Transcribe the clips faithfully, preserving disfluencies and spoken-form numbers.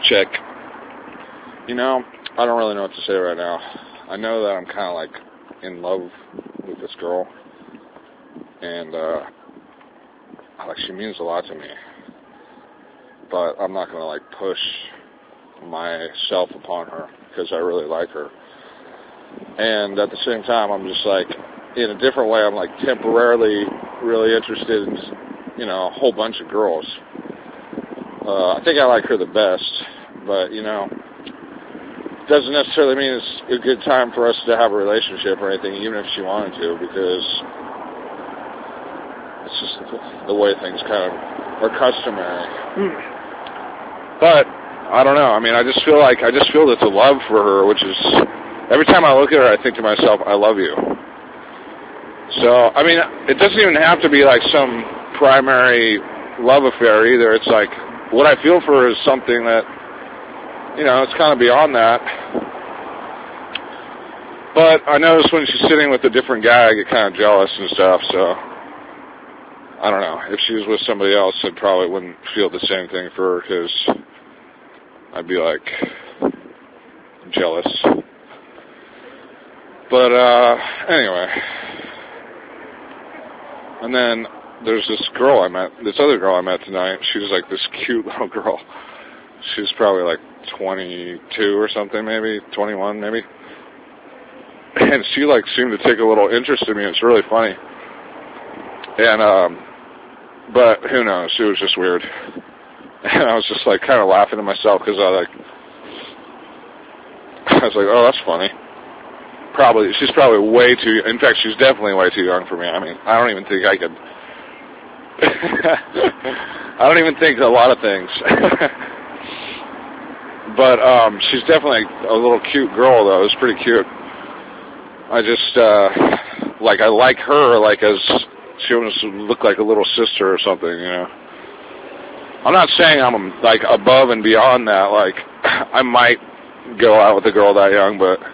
chick. You know, I don't really know what to say right now. I know that I'm kind of like in love with this girl, and uh, like she means a lot to me. But I'm not gonna like push myself upon her because I really like her. And at the same time, I'm just like, in a different way, I'm like temporarily really interested in, you know, a whole bunch of girls. Uh, I think I like her the best, but, you know, doesn't necessarily mean it's a good time for us to have a relationship or anything, even if she wanted to, because it's just the way things kind of are customary. Mm. But, I don't know, I mean, I just feel like, I just feel that the love for her, which is, every time I look at her, I think to myself, I love you. So, I mean, it doesn't even have to be like some primary love affair either. It's like, what I feel for her is something that, you know, it's kind of beyond that. But I notice when she's sitting with a different guy, I get kind of jealous and stuff, so, I don't know. If she was with somebody else, I probably wouldn't feel the same thing for her, because I'd be like, jealous. But, uh, anyway. And then there's this girl I met, this other girl I met tonight. She was like this cute little girl. She was probably like twenty-two or something, maybe, twenty-one maybe. And she like seemed to take a little interest in me. It's really funny. And, um, but who knows? She was just weird. And I was just like kind of laughing to myself because I like, I was like, oh, that's funny. Probably, she's probably way too, in fact, she's definitely way too young for me. I mean, I don't even think I could, I don't even think a lot of things. But, um, she's definitely a little cute girl, though. It was pretty cute. I just, uh, like, I like her, like, as, she almost looked like a little sister or something, you know. I'm not saying I'm, like, above and beyond that. Like, I might go out with a girl that young, but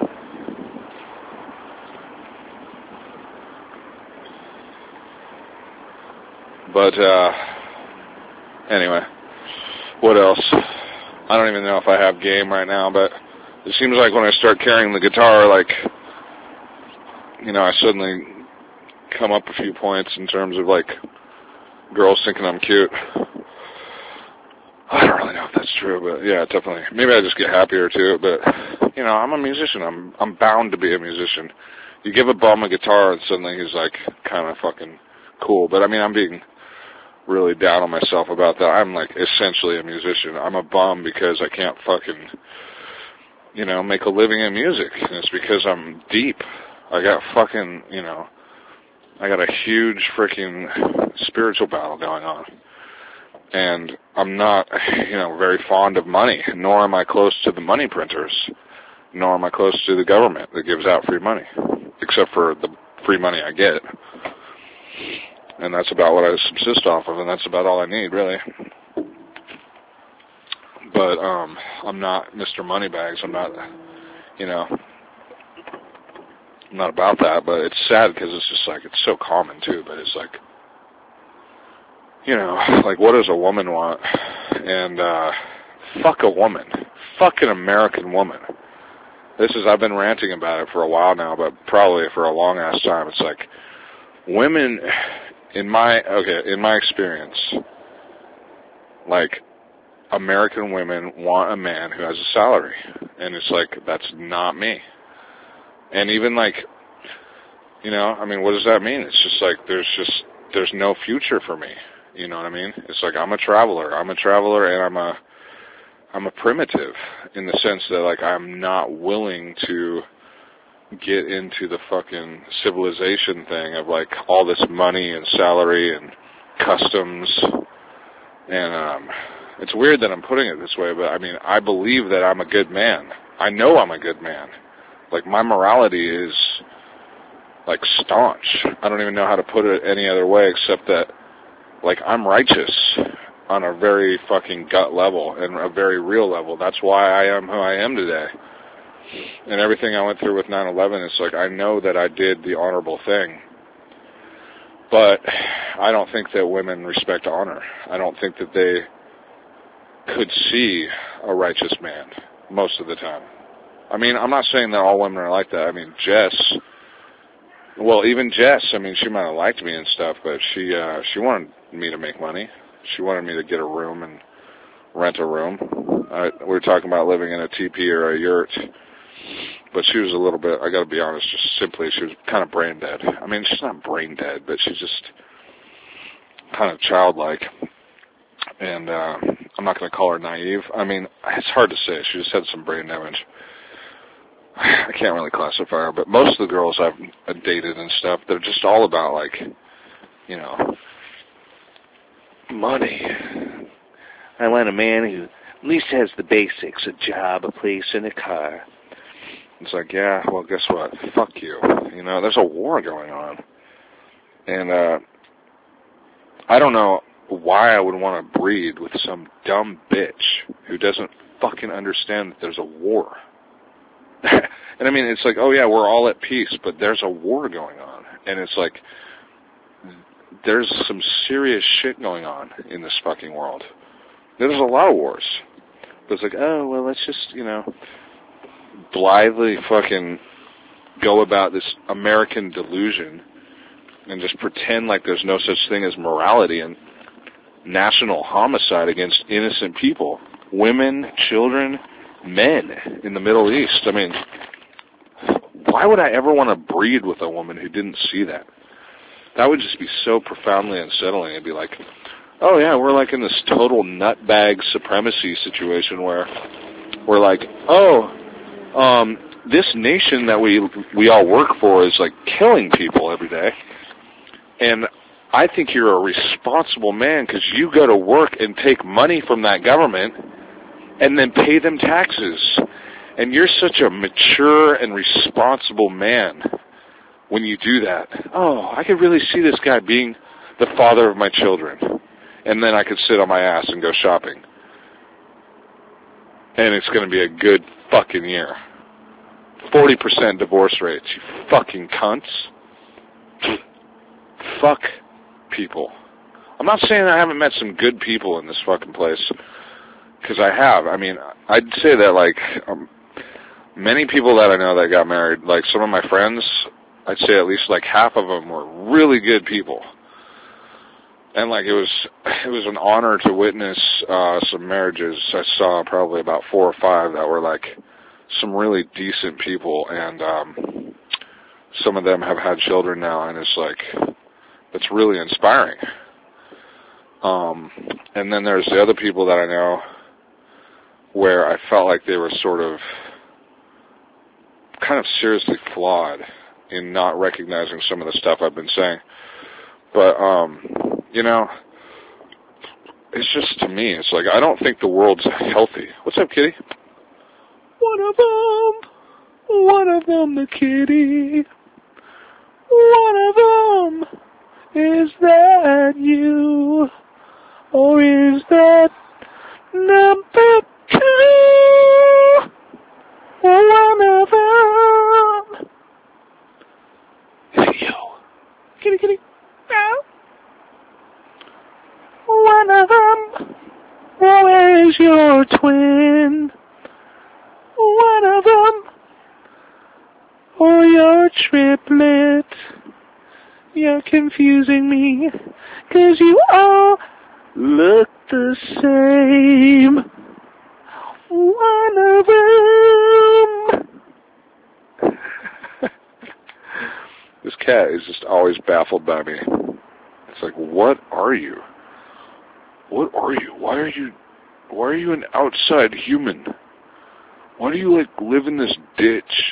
But, uh, anyway, what else? I don't even know if I have game right now, but it seems like when I start carrying the guitar, like, you know, I suddenly come up a few points in terms of, like, girls thinking I'm cute. I don't really know if that's true, but, yeah, definitely. Maybe I just get happier, too, but, you know, I'm a musician. I'm I'm bound to be a musician. You give a bum a guitar, and suddenly he's, like, kind of fucking cool. But, I mean, I'm being really down on myself about that. I'm like essentially a musician. I'm a bum because I can't fucking, you know, make a living in music. And it's because I'm deep. I got fucking, you know, I got a huge freaking spiritual battle going on. And I'm not, you know, very fond of money, nor am I close to the money printers, nor am I close to the government that gives out free money, except for the free money I get. And that's about what I subsist off of, and that's about all I need, really. But, um, I'm not Mister Moneybags. I'm not, you know, I'm not about that, but it's sad because it's just like, it's so common, too, but it's like, you know, like, what does a woman want? And, uh, fuck a woman. Fuck an American woman. This is, I've been ranting about it for a while now, but probably for a long-ass time. It's like, women... In my, okay, in my experience, like, American women want a man who has a salary. And it's like, that's not me. And even like, you know, I mean, what does that mean? It's just like, there's just, there's no future for me. You know what I mean? It's like, I'm a traveler. I'm a traveler and I'm a, I'm a primitive in the sense that, like, I'm not willing to get into the fucking civilization thing of, like, all this money and salary and customs. And, um, it's weird that I'm putting it this way, but, I mean, I believe that I'm a good man. I know I'm a good man. Like, my morality is, like, staunch. I don't even know how to put it any other way except that, like, I'm righteous on a very fucking gut level and a very real level. That's why I am who I am today. And everything I went through with nine eleven, it's like, I know that I did the honorable thing. But I don't think that women respect honor. I don't think that they could see a righteous man most of the time. I mean, I'm not saying that all women are like that. I mean, Jess, well, even Jess, I mean, she might have liked me and stuff, but she uh, she wanted me to make money. She wanted me to get a room and rent a room. Uh, we were talking about living in a teepee or a yurt, but she was a little bit, I got to be honest, just simply, she was kind of brain dead. I mean, she's not brain dead, but she's just kind of childlike. And uh, I'm not going to call her naive. I mean, it's hard to say. She just had some brain damage. I can't really classify her, but most of the girls I've dated and stuff, they're just all about, like, you know, money. I want a man who at least has the basics, a job, a place, and a car. It's like, yeah, well, guess what? Fuck you. You know, there's a war going on. And uh, I don't know why I would want to breed with some dumb bitch who doesn't fucking understand that there's a war. And I mean, it's like, oh yeah, we're all at peace, but there's a war going on. And it's like, there's some serious shit going on in this fucking world. There's a lot of wars. But it's like, oh, well, let's just, you know, blithely fucking go about this American delusion and just pretend like there's no such thing as morality and national homicide against innocent people, women, children, men in the Middle East. I mean, why would I ever want to breed with a woman who didn't see that? That would just be so profoundly unsettling. It'd be like, oh yeah, we're like in this total nutbag supremacy situation where we're like, oh, um, this nation that we we all work for is like killing people every day, and I think you're a responsible man because you go to work and take money from that government and then pay them taxes. And you're such a mature and responsible man when you do that. Oh, I could really see this guy being the father of my children. And then I could sit on my ass and go shopping. And it's going to be a good fucking year. forty percent divorce rates, you fucking cunts. Fuck people. I'm not saying I haven't met some good people in this fucking place, because I have. I mean, I'd say that, like, um, many people that I know that got married, like some of my friends, I'd say at least like half of them were really good people. And like it was, it was an honor to witness uh, some marriages. I saw probably about four or five that were like some really decent people, and um, some of them have had children now, and it's like, it's really inspiring. Um, and then there's the other people that I know where I felt like they were sort of kind of seriously flawed in not recognizing some of the stuff I've been saying. But, um, you know, it's just, to me, it's like, I don't think the world's healthy. What's up, kitty? One of them, one of them, the kitty. One of them, is that you? Or is that number two? One of them. Hey, yo. Kitty, kitty. Meow. One of them. Where's your twin? One of them. Or your triplet. You're confusing me, 'cause you all look the same. One of them. This cat is just always baffled by me. It's like, what are you? What are you? Why are you, why are you an outside human? Why do you, like, live in this ditch?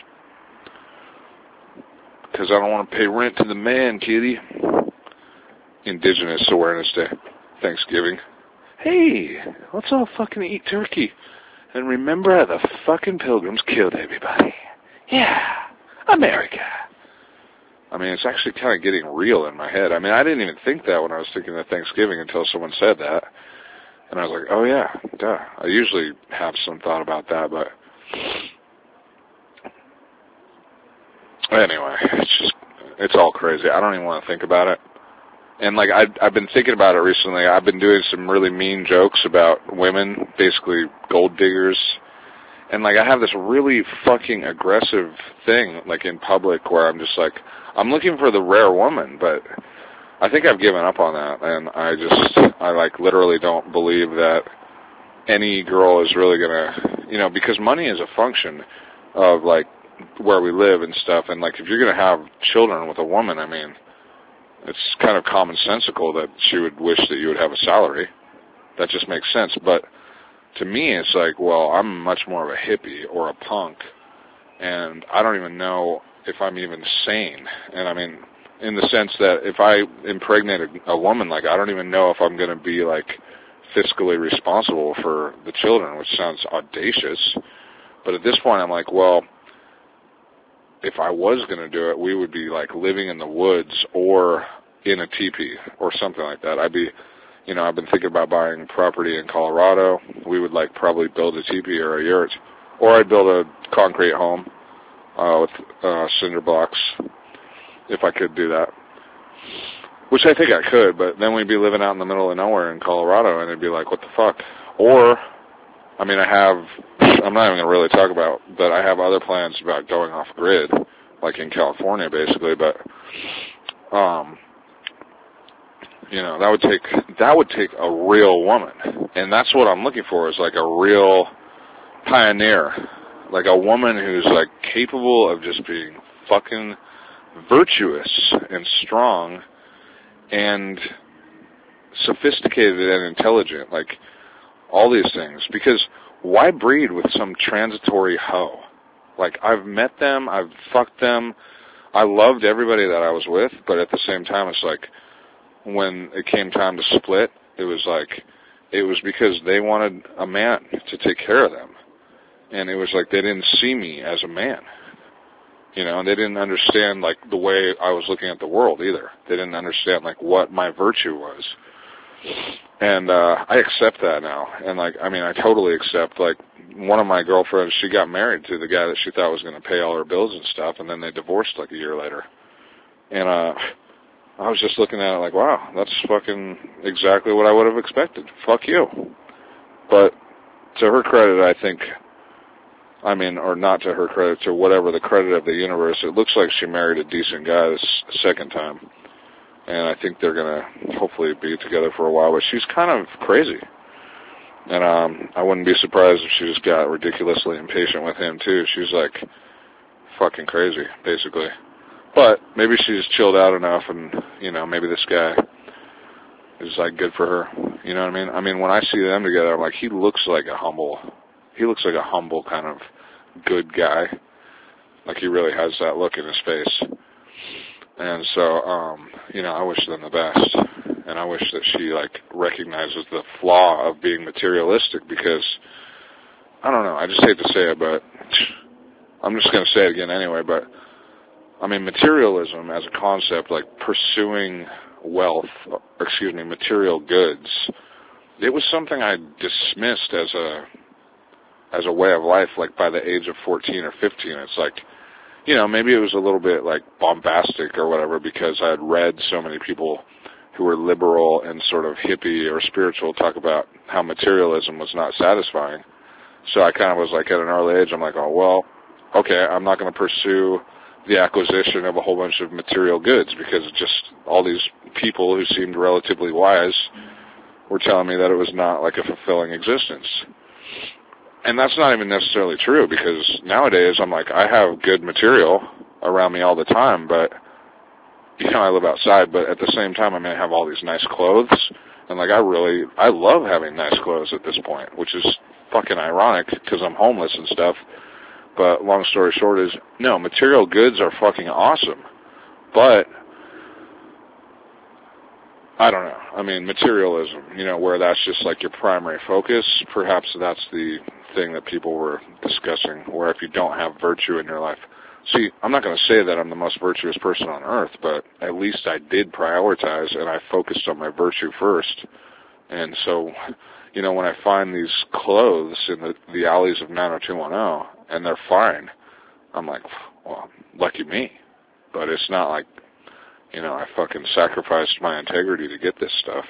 Because I don't want to pay rent to the man, kitty. Indigenous Awareness Day. Thanksgiving. Hey, let's all fucking eat turkey. And remember how the fucking Pilgrims killed everybody. Yeah, America. I mean, it's actually kind of getting real in my head. I mean, I didn't even think that when I was thinking of Thanksgiving until someone said that. And I was like, oh yeah, duh. I usually have some thought about that, but anyway, it's just, it's all crazy. I don't even want to think about it. And, like, I, I've been thinking about it recently. I've been doing some really mean jokes about women, basically gold diggers. And, like, I have this really fucking aggressive thing, like, in public where I'm just like, I'm looking for the rare woman, but I think I've given up on that. And I just, I, like, literally don't believe that any girl is really going to, you know, because money is a function of, like, where we live and stuff. And, like, if you're going to have children with a woman, I mean, it's kind of commonsensical that she would wish that you would have a salary. That just makes sense. But to me, it's like, well, I'm much more of a hippie or a punk, and I don't even know if I'm even sane. And I mean, in the sense that if I impregnate a, a woman, like, I don't even know if I'm going to be, like, fiscally responsible for the children, which sounds audacious. But at this point, I'm like, well, if I was going to do it, we would be, like, living in the woods or in a teepee or something like that. I'd be, you know, I've been thinking about buying property in Colorado. We would, like, probably build a teepee or a yurt. Or I'd build a concrete home uh, with uh, cinder blocks, if I could do that. Which I think I could, but then we'd be living out in the middle of nowhere in Colorado, and it'd be like, what the fuck? Or, I mean, I have, I'm not even going to really talk about, but I have other plans about going off grid, like in California, basically, but, um, you know, that would take, that would take a real woman, and that's what I'm looking for, is like a real pioneer, like a woman who's, like, capable of just being fucking virtuous and strong and sophisticated and intelligent, like, all these things, because why breed with some transitory hoe? Like, I've met them, I've fucked them, I loved everybody that I was with, but at the same time, it's like, when it came time to split, it was like, it was because they wanted a man to take care of them, and it was like they didn't see me as a man, you know, and they didn't understand, like, the way I was looking at the world either. They didn't understand, like, what my virtue was. And uh I accept that now. And, like, I mean, I totally accept, like, one of my girlfriends, she got married to the guy that she thought was going to pay all her bills and stuff, and then they divorced, like, a year later. And uh I was just looking at it like, wow, that's fucking exactly what I would have expected. Fuck you. But to her credit, I think, I mean, or not to her credit, to whatever the credit of the universe, it looks like she married a decent guy this second time. And I think they're going to hopefully be together for a while, but she's kind of crazy. And um, I wouldn't be surprised if she just got ridiculously impatient with him, too. She's, like, fucking crazy, basically. But maybe she's chilled out enough, and, you know, maybe this guy is, like, good for her. You know what I mean? I mean, when I see them together, I'm like, he looks like a humble, he looks like a humble kind of good guy. Like, he really has that look in his face. And so, um, you know, I wish them the best. And I wish that she, like, recognizes the flaw of being materialistic, because, I don't know, I just hate to say it, but I'm just going to say it again anyway, but, I mean, materialism as a concept, like pursuing wealth, or, excuse me, material goods, it was something I dismissed as a, as a way of life, like, by the age of fourteen or fifteen. It's like, you know, maybe it was a little bit, like, bombastic or whatever, because I had read so many people who were liberal and sort of hippie or spiritual talk about how materialism was not satisfying. So I kind of was like, at an early age, I'm like, oh, well, okay, I'm not going to pursue the acquisition of a whole bunch of material goods, because it just, all these people who seemed relatively wise were telling me that it was not, like, a fulfilling existence. And that's not even necessarily true, because nowadays I'm like, I have good material around me all the time, but, you know, I live outside, but at the same time I may have all these nice clothes, and, like, I really, I love having nice clothes at this point, which is fucking ironic, because I'm homeless and stuff, but long story short is, no, material goods are fucking awesome, but, I don't know, I mean, materialism, you know, where that's just, like, your primary focus, perhaps that's the thing that people were discussing, where if you don't have virtue in your life. See, I'm not going to say that I'm the most virtuous person on earth, but at least I did prioritize, and I focused on my virtue first. And so, you know, when I find these clothes in the, the alleys of nine oh two one oh, and they're fine, I'm like, well, lucky me. But it's not like, you know, I fucking sacrificed my integrity to get this stuff.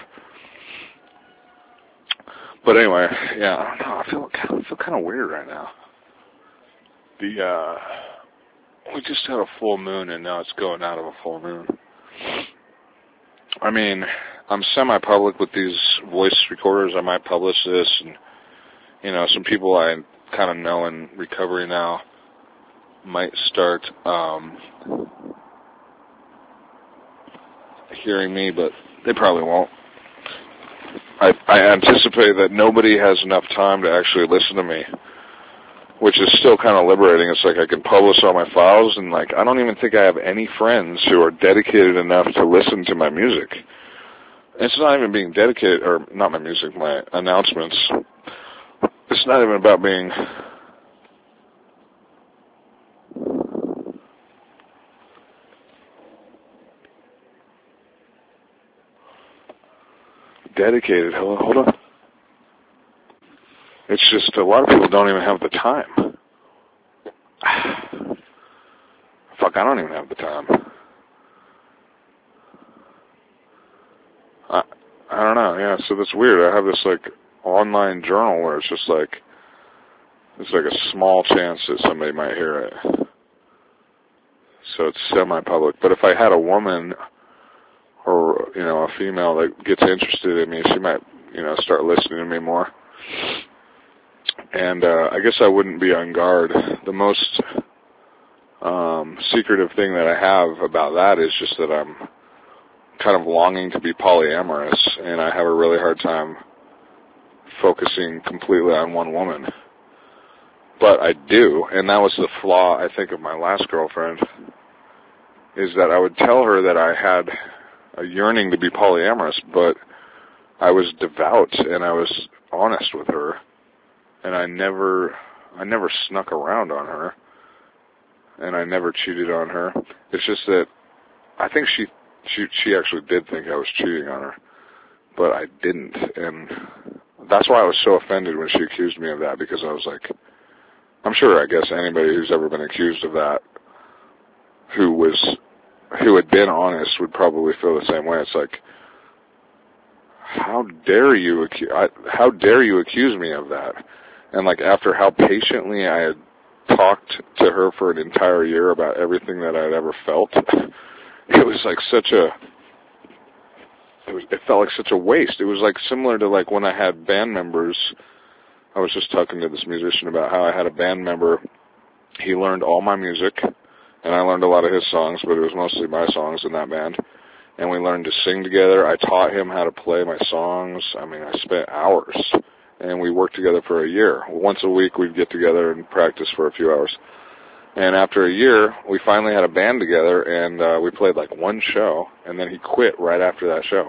But anyway, yeah, I don't know. I feel I feel kind of weird right now. The uh, we just had a full moon, and now it's going out of a full moon. I mean, I'm semi-public with these voice recorders. I might publish this, and you know, some people I kind of know in recovery now might start um, hearing me, but they probably won't. I, I anticipate that nobody has enough time to actually listen to me, which is still kind of liberating. It's like I can publish all my files, and like I don't even think I have any friends who are dedicated enough to listen to my music. It's not even being dedicated, or not my music, my announcements. It's not even about being dedicated. Hold on, hold on. It's just a lot of people don't even have the time. Fuck, I don't even have the time. I, I don't know, yeah, so that's weird. I have this, like, online journal where it's just, like, it's like a small chance that somebody might hear it. So it's semi-public. But if I had a woman or, you know, a female that gets interested in me, she might, you know, start listening to me more. And uh, I guess I wouldn't be on guard. The most um, secretive thing that I have about that is just that I'm kind of longing to be polyamorous, and I have a really hard time focusing completely on one woman. But I do, and that was the flaw, I think, of my last girlfriend, is that I would tell her that I had a yearning to be polyamorous, but I was devout and I was honest with her, and I never, I never snuck around on her, and I never cheated on her. It's just that I think she, she, she actually did think I was cheating on her, but I didn't, and that's why I was so offended when she accused me of that, because I was like, I'm sure, I guess, anybody who's ever been accused of that, who was, who had been honest, would probably feel the same way. It's like, how dare you, acu- I, how dare you accuse me of that? And like, after how patiently I had talked to her for an entire year about everything that I'd ever felt, it was like such a, it, was, it felt like such a waste. It was like similar to like when I had band members. I was just talking to this musician about how I had a band member. He learned all my music, and I learned a lot of his songs, but it was mostly my songs in that band. And we learned to sing together. I taught him how to play my songs. I mean, I spent hours, and we worked together for a year. Once a week, we'd get together and practice for a few hours. And after a year, we finally had a band together, and uh, we played like one show, and then he quit right after that show.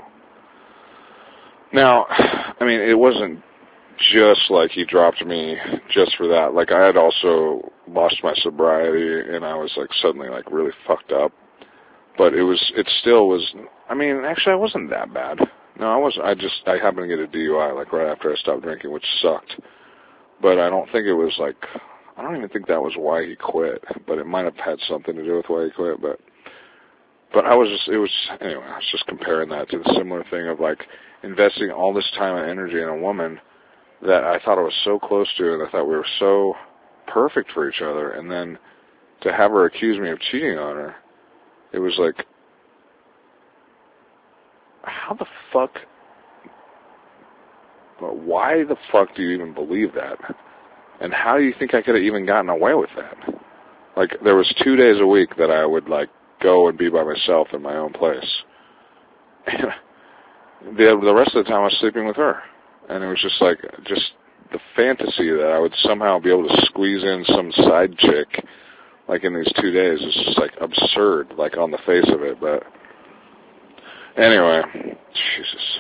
Now, I mean, it wasn't just like he dropped me just for that. Like, I had also lost my sobriety, and I was like suddenly like really fucked up. But it was, it still was, I mean, actually I wasn't that bad. No, I wasn't. I just, I happened to get a D U I like right after I stopped drinking, which sucked. But I don't think it was like, I don't even think that was why he quit, but it might have had something to do with why he quit. But, but I was just, it was, anyway, I was just comparing that to the similar thing of like investing all this time and energy in a woman that I thought I was so close to, and I thought we were so perfect for each other, and then to have her accuse me of cheating on her, it was like, how the fuck, why the fuck do you even believe that? And how do you think I could have even gotten away with that? Like, there was two days a week that I would, like, go and be by myself in my own place. And the, the rest of the time I was sleeping with her. And it was just like, just the fantasy that I would somehow be able to squeeze in some side chick, like in these two days, is just like absurd, like on the face of it. But anyway, Jesus.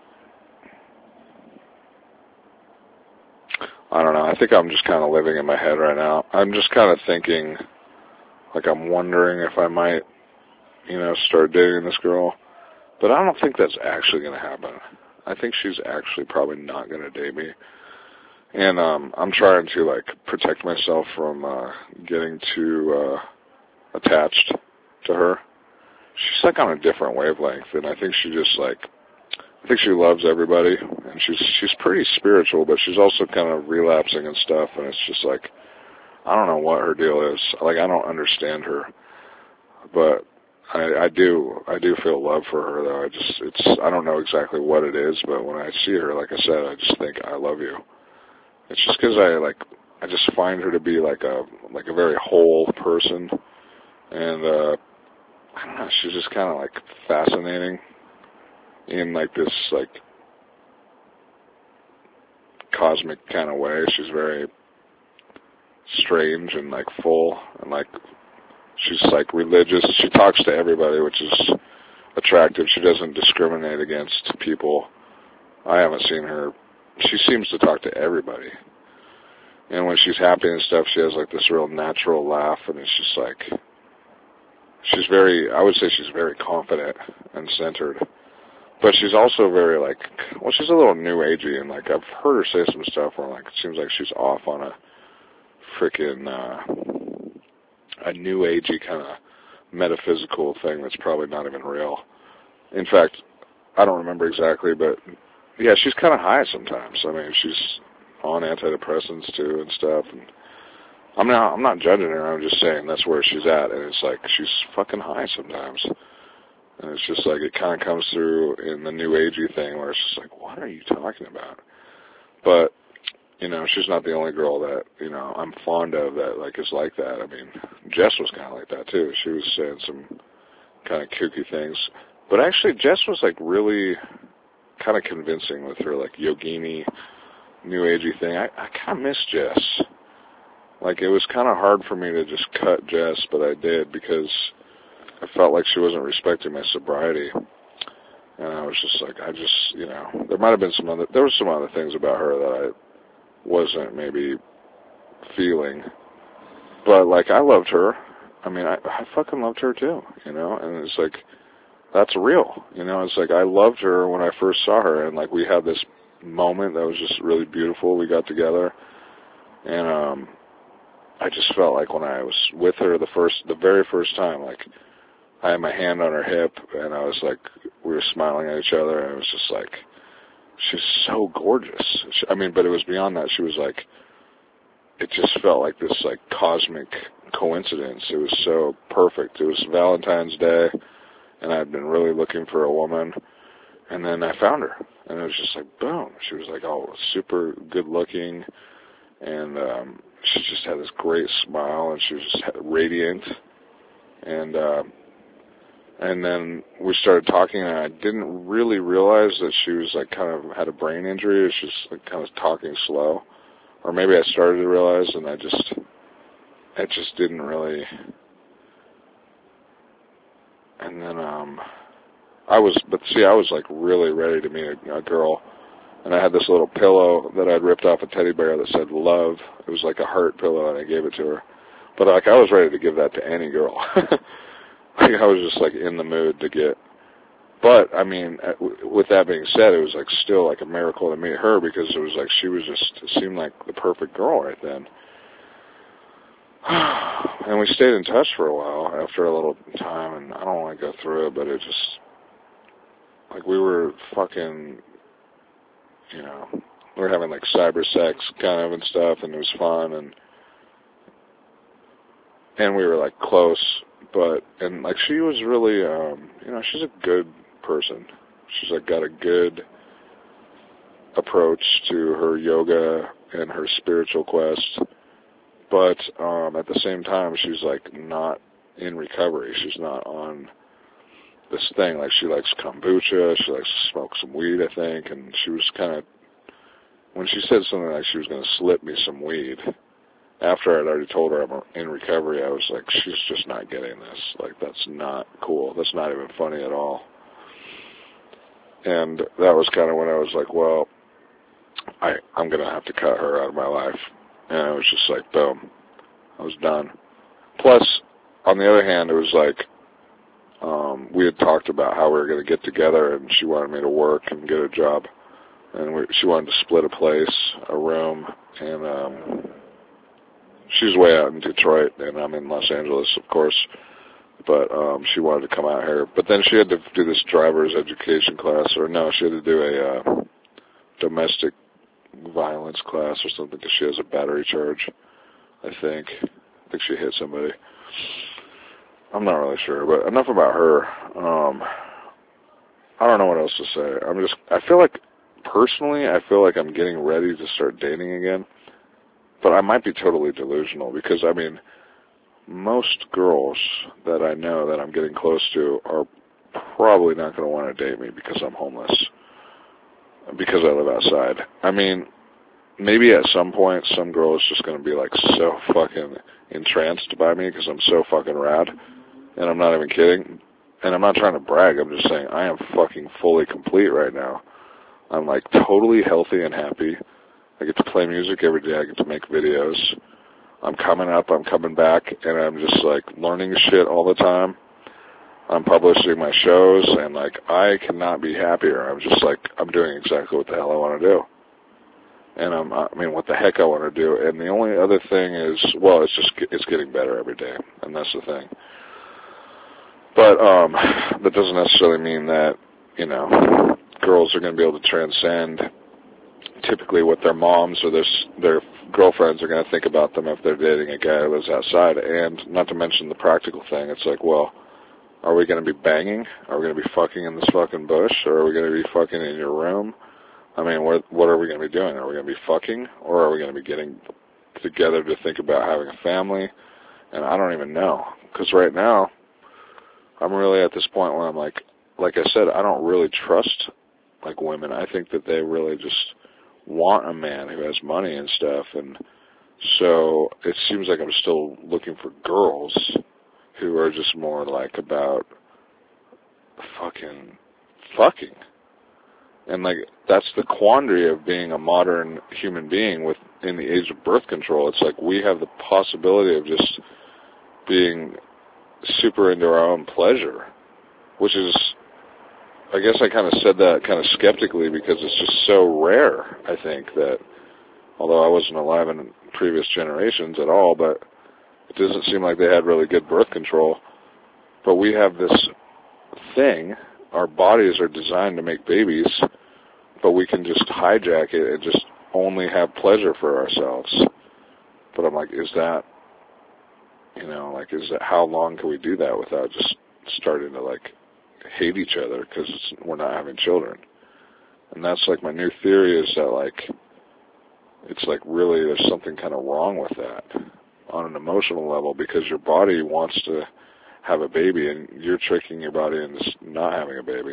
I don't know. I think I'm just kind of living in my head right now. I'm just kind of thinking, like I'm wondering if I might, you know, start dating this girl. But I don't think that's actually going to happen. I think she's actually probably not going to date me. And um, I'm trying to, like, protect myself from uh, getting too uh, attached to her. she's like on a different wavelength, and I think she just like, I think she loves everybody, and she's she's pretty spiritual, but she's also kind of relapsing and stuff, and it's just like, I don't know what her deal is. Like, I don't understand her, but I, I do I do feel love for her, though. I just, it's, I don't know exactly what it is, but when I see her, like I said, I just think, I love you. It's just because I, like, I just find her to be like a, like a very whole person, and, uh, I don't know, she's just kind of, like, fascinating in, like, this, like, cosmic kind of way. She's very strange and, like, full, and, like, she's, like, religious. She talks to everybody, which is attractive. She doesn't discriminate against people. I haven't seen her. She seems to talk to everybody. And when she's happy and stuff, she has, like, this real natural laugh, and it's just, like, she's very, I would say she's very confident and centered. But she's also very, like, well, she's a little new agey, and, like, I've heard her say some stuff where, like, it seems like she's off on a freaking, uh, a new agey kind of metaphysical thing that's probably not even real. In fact, I don't remember exactly, but, yeah, she's kind of high sometimes. I mean, she's on antidepressants, too, and stuff, and I'm not, I'm not judging her, I'm just saying that's where she's at, and it's like, she's fucking high sometimes. And it's just like, it kind of comes through in the new agey thing where it's just like, what are you talking about? But, you know, she's not the only girl that, you know, I'm fond of that, like, is like that. I mean, Jess was kind of like that, too. She was saying some kind of kooky things. But actually, Jess was, like, really kind of convincing with her, like, yogini, new agey thing. I, I kind of miss Jess. Like, it was kind of hard for me to just cut Jess, but I did because I felt like she wasn't respecting my sobriety. And I was just like, I just, you know, there might have been some other, there were some other things about her that I wasn't maybe feeling. But, like, I loved her. I mean, I, I fucking loved her too, you know? And it's like, that's real, you know? It's like, I loved her when I first saw her, and, like, we had this moment that was just really beautiful. We got together, and, um, I just felt like when I was with her the first, the very first time, like, I had my hand on her hip, and I was like, we were smiling at each other, and it was just like, she's so gorgeous. She, I mean, but it was beyond that. She was like, it just felt like this, like, cosmic coincidence. It was so perfect. It was Valentine's Day, and I'd been really looking for a woman, and then I found her, and it was just like, boom. She was like, oh, super good looking, and um, she just had this great smile, and she was just radiant, and uh, and then we started talking, and I didn't really realize that she was, like, kind of had a brain injury. She was, like, kind of talking slow, or maybe I started to realize, and I just, it just didn't really. And then um, I was, but see, I was, like, really ready to meet a, a girl. And I had this little pillow that I'd ripped off a teddy bear that said love. It was like a heart pillow, and I gave it to her. But, like, I was ready to give that to any girl. Like, I was just, like, in the mood to get. But, I mean, with that being said, it was, like, still, like, a miracle to meet her because it was, like, she was just, it seemed like the perfect girl right then. And we stayed in touch for a while after a little time, and I don't want to go through it, but it just, like, we were fucking, you know, we were having, like, cyber sex kind of and stuff, and it was fun, and and we were, like, close, but, and, like, she was really, um, you know, she's a good person. She's, like, got a good approach to her yoga and her spiritual quest, but um, at the same time, she's, like, not in recovery. She's not on this thing. Like, she likes kombucha, she likes to smoke some weed, I think, and she was kind of, when she said something like she was going to slip me some weed, after I'd already told her I'm in recovery, I was like, she's just not getting this. Like, that's not cool. That's not even funny at all. And that was kind of when I was like, well, I, I'm going to have to cut her out of my life. And it was just like, boom, I was done. Plus, on the other hand, it was like, um, we had talked about how we were going to get together, and she wanted me to work and get a job. And we, she wanted to split a place, a room, and um, she's way out in Detroit, and I'm in Los Angeles, of course. but um, she wanted to come out here. But then she had to do this driver's education class, or no, she had to do a uh, domestic violence class or something because she has a battery charge, I think. I think she hit somebody. I'm not really sure, but enough about her. Um, I don't know what else to say. I'm just, I feel like, personally, I feel like I'm getting ready to start dating again, but I might be totally delusional because, I mean, most girls that I know that I'm getting close to are probably not going to want to date me because I'm homeless, because I live outside. I mean, maybe at some point some girl is just going to be like so fucking entranced by me because I'm so fucking rad, and I'm not even kidding. And I'm not trying to brag, I'm just saying I am fucking fully complete right now. I'm like totally healthy and happy. I get to play music every day, I get to make videos. I'm coming up, I'm coming back, and I'm just like learning shit all the time. I'm publishing my shows, and like I cannot be happier. I'm just like, I'm doing exactly what the hell I want to do. And I'm, I mean, what the heck I want to do. And the only other thing is, well, it's just, it's getting better every day, and that's the thing. But um, that doesn't necessarily mean that, you know, girls are going to be able to transcend typically what their moms or their their girlfriends are going to think about them if they're dating a guy who lives outside. And not to mention the practical thing, it's like, well, are we going to be banging? Are we going to be fucking in this fucking bush? Or are we going to be fucking in your room? I mean, what, what are we going to be doing? Are we going to be fucking? Or are we going to be getting together to think about having a family? And I don't even know. Because right now, I'm really at this point where I'm like, like I said, I don't really trust, like, women. I think that they really just want a man who has money and stuff. And so it seems like I'm still looking for girls who are just more like about fucking fucking. And like, that's the quandary of being a modern human being with in the age of birth control. It's like we have the possibility of just being super into our own pleasure, which is, I guess I kind of said that kind of skeptically because it's just so rare, I think, that, although I wasn't alive in previous generations at all, but it doesn't seem like they had really good birth control. But we have this thing, our bodies are designed to make babies, but we can just hijack it and just only have pleasure for ourselves. But I'm like, is that, you know, like, is that, how long can we do that without just starting to, like, hate each other because we're not having children? And that's, like, my new theory is that, like, it's, like, really there's something kind of wrong with that on an emotional level because your body wants to have a baby and you're tricking your body into not having a baby.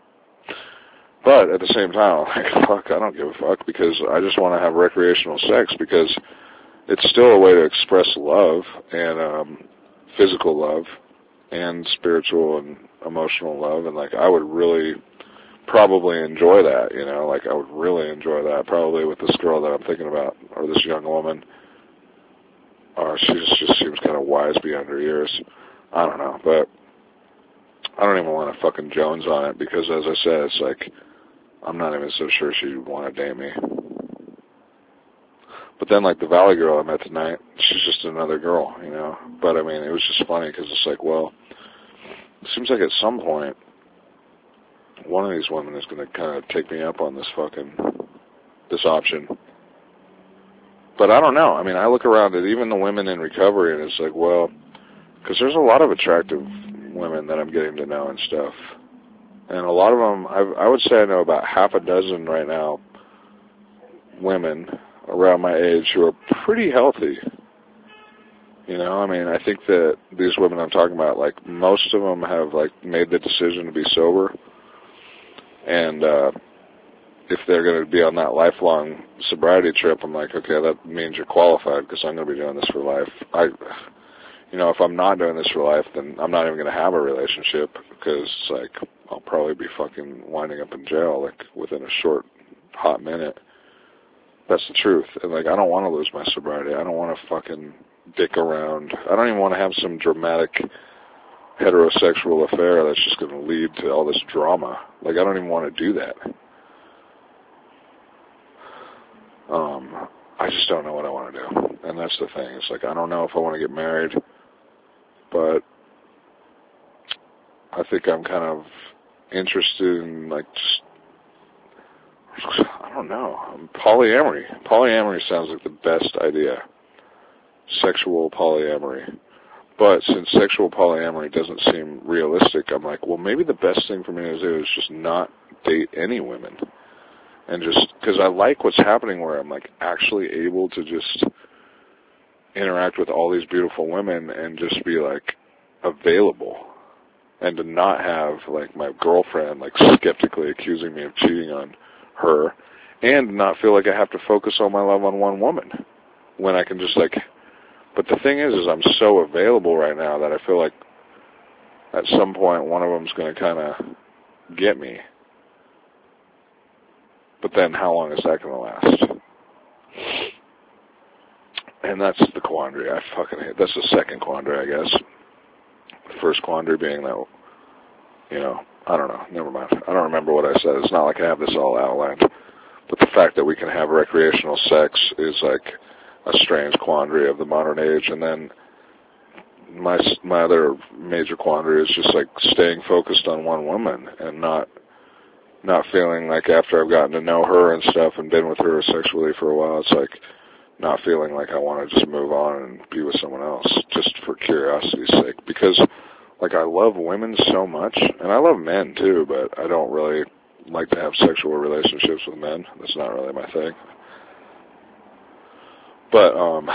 But at the same time, I'm like, fuck, I don't give a fuck because I just want to have recreational sex because it's still a way to express love and um, physical love and spiritual and emotional love. And, like, I would really probably enjoy that, you know, like, I would really enjoy that probably with this girl that I'm thinking about or this young woman. Or she just, just seems kind of wise beyond her years. I don't know, but I don't even want to fucking Jones on it because, as I said, it's like, I'm not even so sure she'd want to date me. But then, like, the Valley girl I met tonight, she's just another girl, you know. But, I mean, it was just funny because it's like, well, it seems like at some point, one of these women is going to kind of take me up on this fucking, this option. But I don't know. I mean, I look around at even the women in recovery, and it's like, well, because there's a lot of attractive women that I'm getting to know and stuff. And a lot of them, I've, I would say I know about half a dozen right now women around my age who are pretty healthy. You know, I mean, I think that these women I'm talking about, like, most of them have, like, made the decision to be sober. And uh, if they're going to be on that lifelong sobriety trip, I'm like, okay, that means you're qualified because I'm going to be doing this for life. I... You know, if I'm not doing this for life, then I'm not even going to have a relationship because, like, I'll probably be fucking winding up in jail, like, within a short, hot minute. That's the truth. And, like, I don't want to lose my sobriety. I don't want to fucking dick around. I don't even want to have some dramatic heterosexual affair that's just going to lead to all this drama. Like, I don't even want to do that. Um, I just don't know what I want to do. And that's the thing. It's like, I don't know if I want to get married. But I think I'm kind of interested in, like, just, I don't know, polyamory. Polyamory sounds like the best idea. Sexual polyamory. But since sexual polyamory doesn't seem realistic, I'm like, well, maybe the best thing for me to do is just not date any women. And just, because I like what's happening where I'm, like, actually able to just interact with all these beautiful women and just be, like, available. And to not have, like, my girlfriend, like, skeptically accusing me of cheating on her. And not feel like I have to focus all my love on one woman. When I can just, like... But the thing is, is I'm so available right now that I feel like at some point one of them's going to kind of get me. But then how long is that going to last? And that's the quandary. I fucking hate. That's the second quandary, I guess. The first quandary being that, you know, I don't know. Never mind. I don't remember what I said. It's not like I have this all outlined. But the fact that we can have recreational sex is like a strange quandary of the modern age. And then my my other major quandary is just like staying focused on one woman and not not feeling like after I've gotten to know her and stuff and been with her sexually for a while, it's like not feeling like I want to just move on and be with someone else just for curiosity's sake. Because like I love women so much, and I love men too, but I don't really like to have sexual relationships with men. That's not really my thing. But, um,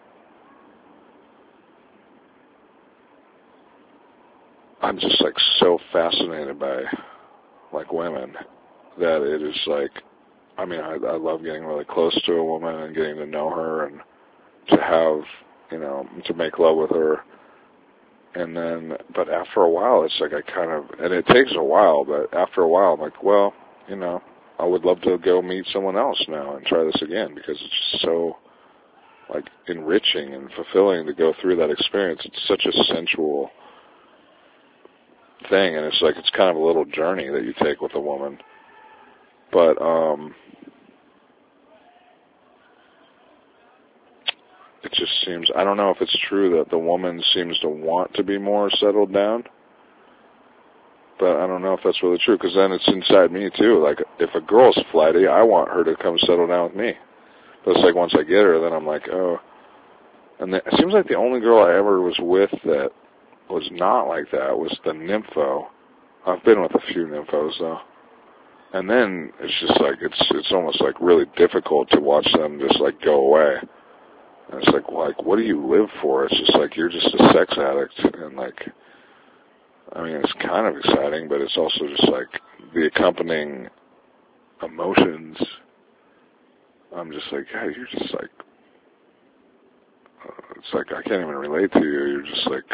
I'm just, like, so fascinated by, like, women that it is, like, I mean, I, I love getting really close to a woman and getting to know her and to have, you know, to make love with her. And then, but after a while, it's like I kind of, and it takes a while, but after a while, I'm like, well, you know, I would love to go meet someone else now and try this again because it's just so... like enriching and fulfilling to go through that experience. It's such a sensual thing, and it's like it's kind of a little journey that you take with a woman. But um, it just seems, I don't know if it's true that the woman seems to want to be more settled down, but I don't know if that's really true, because then it's inside me too. Like if a girl's flighty, I want her to come settle down with me. But it's like once I get her, then I'm like, oh. And the, it seems like the only girl I ever was with that was not like that was the nympho. I've been with a few nymphos, though. And then it's just like, it's it's almost like really difficult to watch them just like go away. And it's like, like, what do you live for? It's just like, you're just a sex addict. And like, I mean, it's kind of exciting, but it's also just like the accompanying emotions. I'm just like, hey, you're just like, uh, it's like I can't even relate to you. You're just like,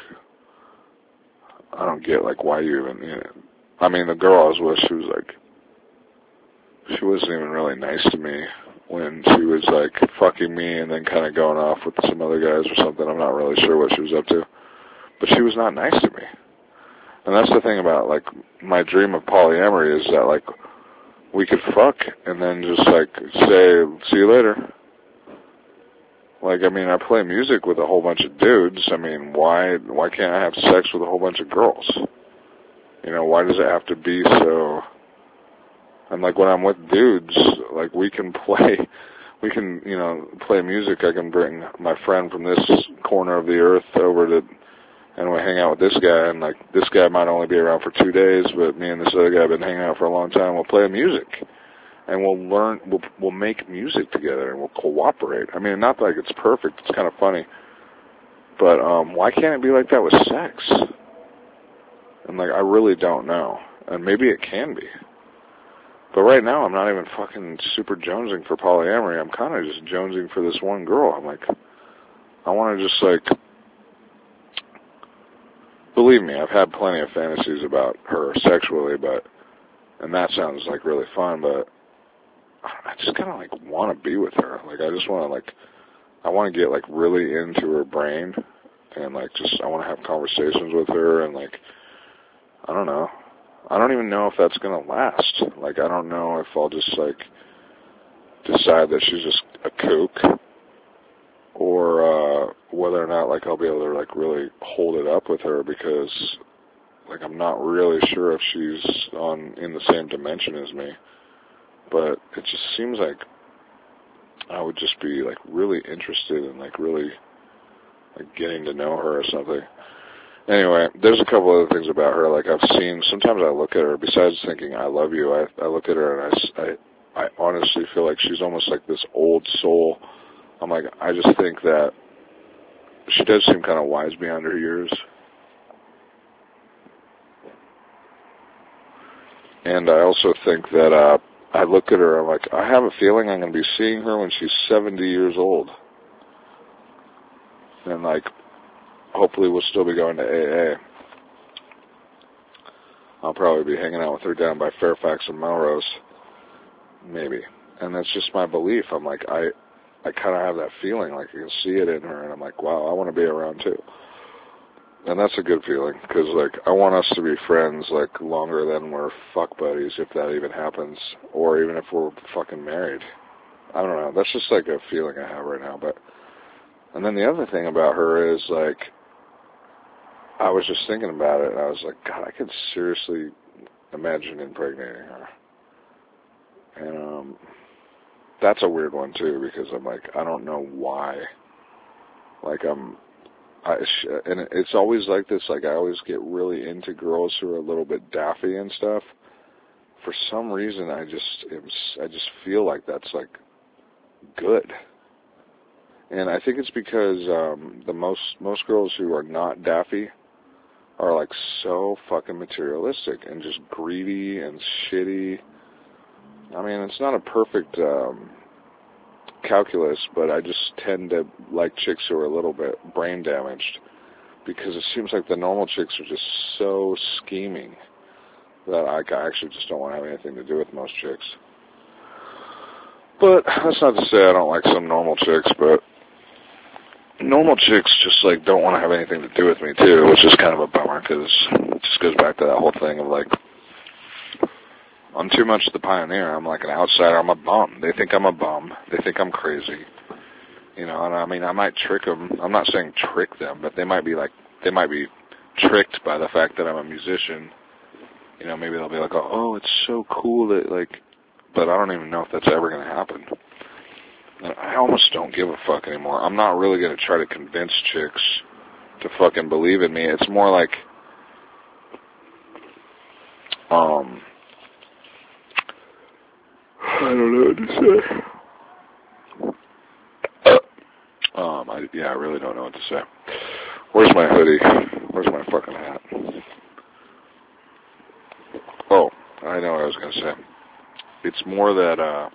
I don't get like why you even, you know. I mean, the girl I was with, she was like, she wasn't even really nice to me when she was like fucking me and then kind of going off with some other guys or something. I'm not really sure what she was up to, but she was not nice to me. And that's the thing about like my dream of polyamory is that like we could fuck and then just like say, see you later. Like, I mean, I play music with a whole bunch of dudes. I mean, why why can't I have sex with a whole bunch of girls? You know, why does it have to be so... And, like, when I'm with dudes, like, we can play, we can, you know, play music. I can bring my friend from this corner of the earth over to, and we hang out with this guy, and, like, this guy might only be around for two days, but me and this other guy have been hanging out for a long time. We'll play music. And we'll learn, we'll, we'll make music together, and we'll cooperate. I mean, not like it's perfect, it's kind of funny. But, um, why can't it be like that with sex? And, like, I really don't know. And maybe it can be. But right now, I'm not even fucking super jonesing for polyamory. I'm kind of just jonesing for this one girl. I'm like, I want to just, like, believe me, I've had plenty of fantasies about her sexually, but, and that sounds, like, really fun, but I just kind of, like, want to be with her. Like, I just want to, like, I want to get, like, really into her brain, and, like, just, I want to have conversations with her, and, like, I don't know. I don't even know if that's going to last. Like, I don't know if I'll just, like, decide that she's just a kook, or uh, whether or not, like, I'll be able to, like, really hold it up with her, because like I'm not really sure if she's on in the same dimension as me, but it just seems like I would just be like really interested in like really like getting to know her or something. Anyway, there's a couple other things about her. Like I've seen, sometimes I look at her, besides thinking I love you, I, I look at her and I, I, I honestly feel like she's almost like this old soul. I'm like, I just think that she does seem kind of wise beyond her years. And I also think that uh, I look at her, I'm like, I have a feeling I'm going to be seeing her when she's seventy years old. And like, hopefully we'll still be going to A A. I'll probably be hanging out with her down by Fairfax and Melrose. Maybe. And that's just my belief. I'm like, I I kind of have that feeling, like I can see it in her, and I'm like, wow, I want to be around too. And that's a good feeling, because like, I want us to be friends, like, longer than we're fuck buddies, if that even happens, or even if we're fucking married. I don't know, that's just like a feeling I have right now, but, and then the other thing about her is, like, I was just thinking about it, and I was like, God, I could seriously imagine impregnating her. And, um, that's a weird one, too, because I'm like, I don't know why. Like, I'm, I, and it's always like this, like, I always get really into girls who are a little bit daffy and stuff. For some reason, I just, I just feel like that's, like, good. And I think it's because, um, the most, most girls who are not daffy are, like, so fucking materialistic and just greedy and shitty. I mean, it's not a perfect, um, calculus, but I just tend to like chicks who are a little bit brain damaged, because it seems like the normal chicks are just so scheming that I actually just don't want to have anything to do with most chicks. But that's not to say I don't like some normal chicks, but normal chicks just like don't want to have anything to do with me too, which is kind of a bummer, because it just goes back to that whole thing of like, I'm too much the pioneer. I'm like an outsider. I'm a bum. They think I'm a bum. They think I'm crazy. You know, and I mean, I might trick them. I'm not saying trick them, but they might be like, they might be tricked by the fact that I'm a musician. You know, maybe they'll be like, oh, it's so cool that, like, but I don't even know if that's ever going to happen. And I almost don't give a fuck anymore. I'm not really going to try to convince chicks to fucking believe in me. It's more like, um, I don't know what to say. Um, I, yeah, I really don't know what to say. Where's my hoodie? Where's my fucking hat? Oh, I know what I was going to say. It's more that, uh,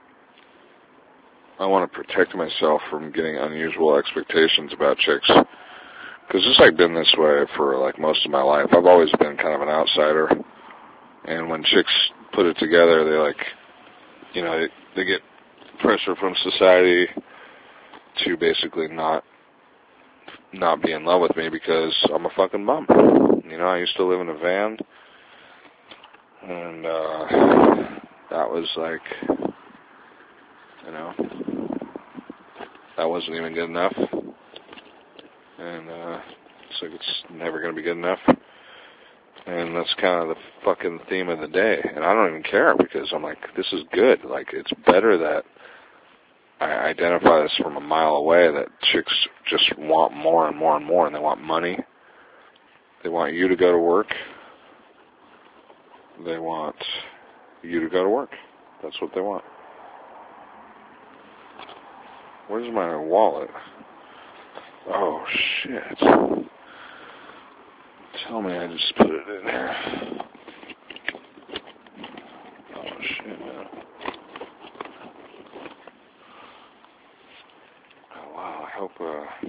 I want to protect myself from getting unusual expectations about chicks. Because it's, like, been this way for, like, most of my life. I've always been kind of an outsider. And when chicks put it together, they, like, you know, they, they get pressure from society to basically not not be in love with me because I'm a fucking bum. You know, I used to live in a van, and uh, that was like, you know, that wasn't even good enough, and uh, it's like it's never going to be good enough, and that's kind of the fucking theme of the day, and I don't even care because I'm like, this is good. Like, it's better that I identify this from a mile away, that chicks just want more and more and more, and they want money. They want you to go to work. They want you to go to work. That's what they want. Where's my wallet? Oh, shit. Tell me I just put it in here. Oh, shit, man. Oh, wow, I hope, uh...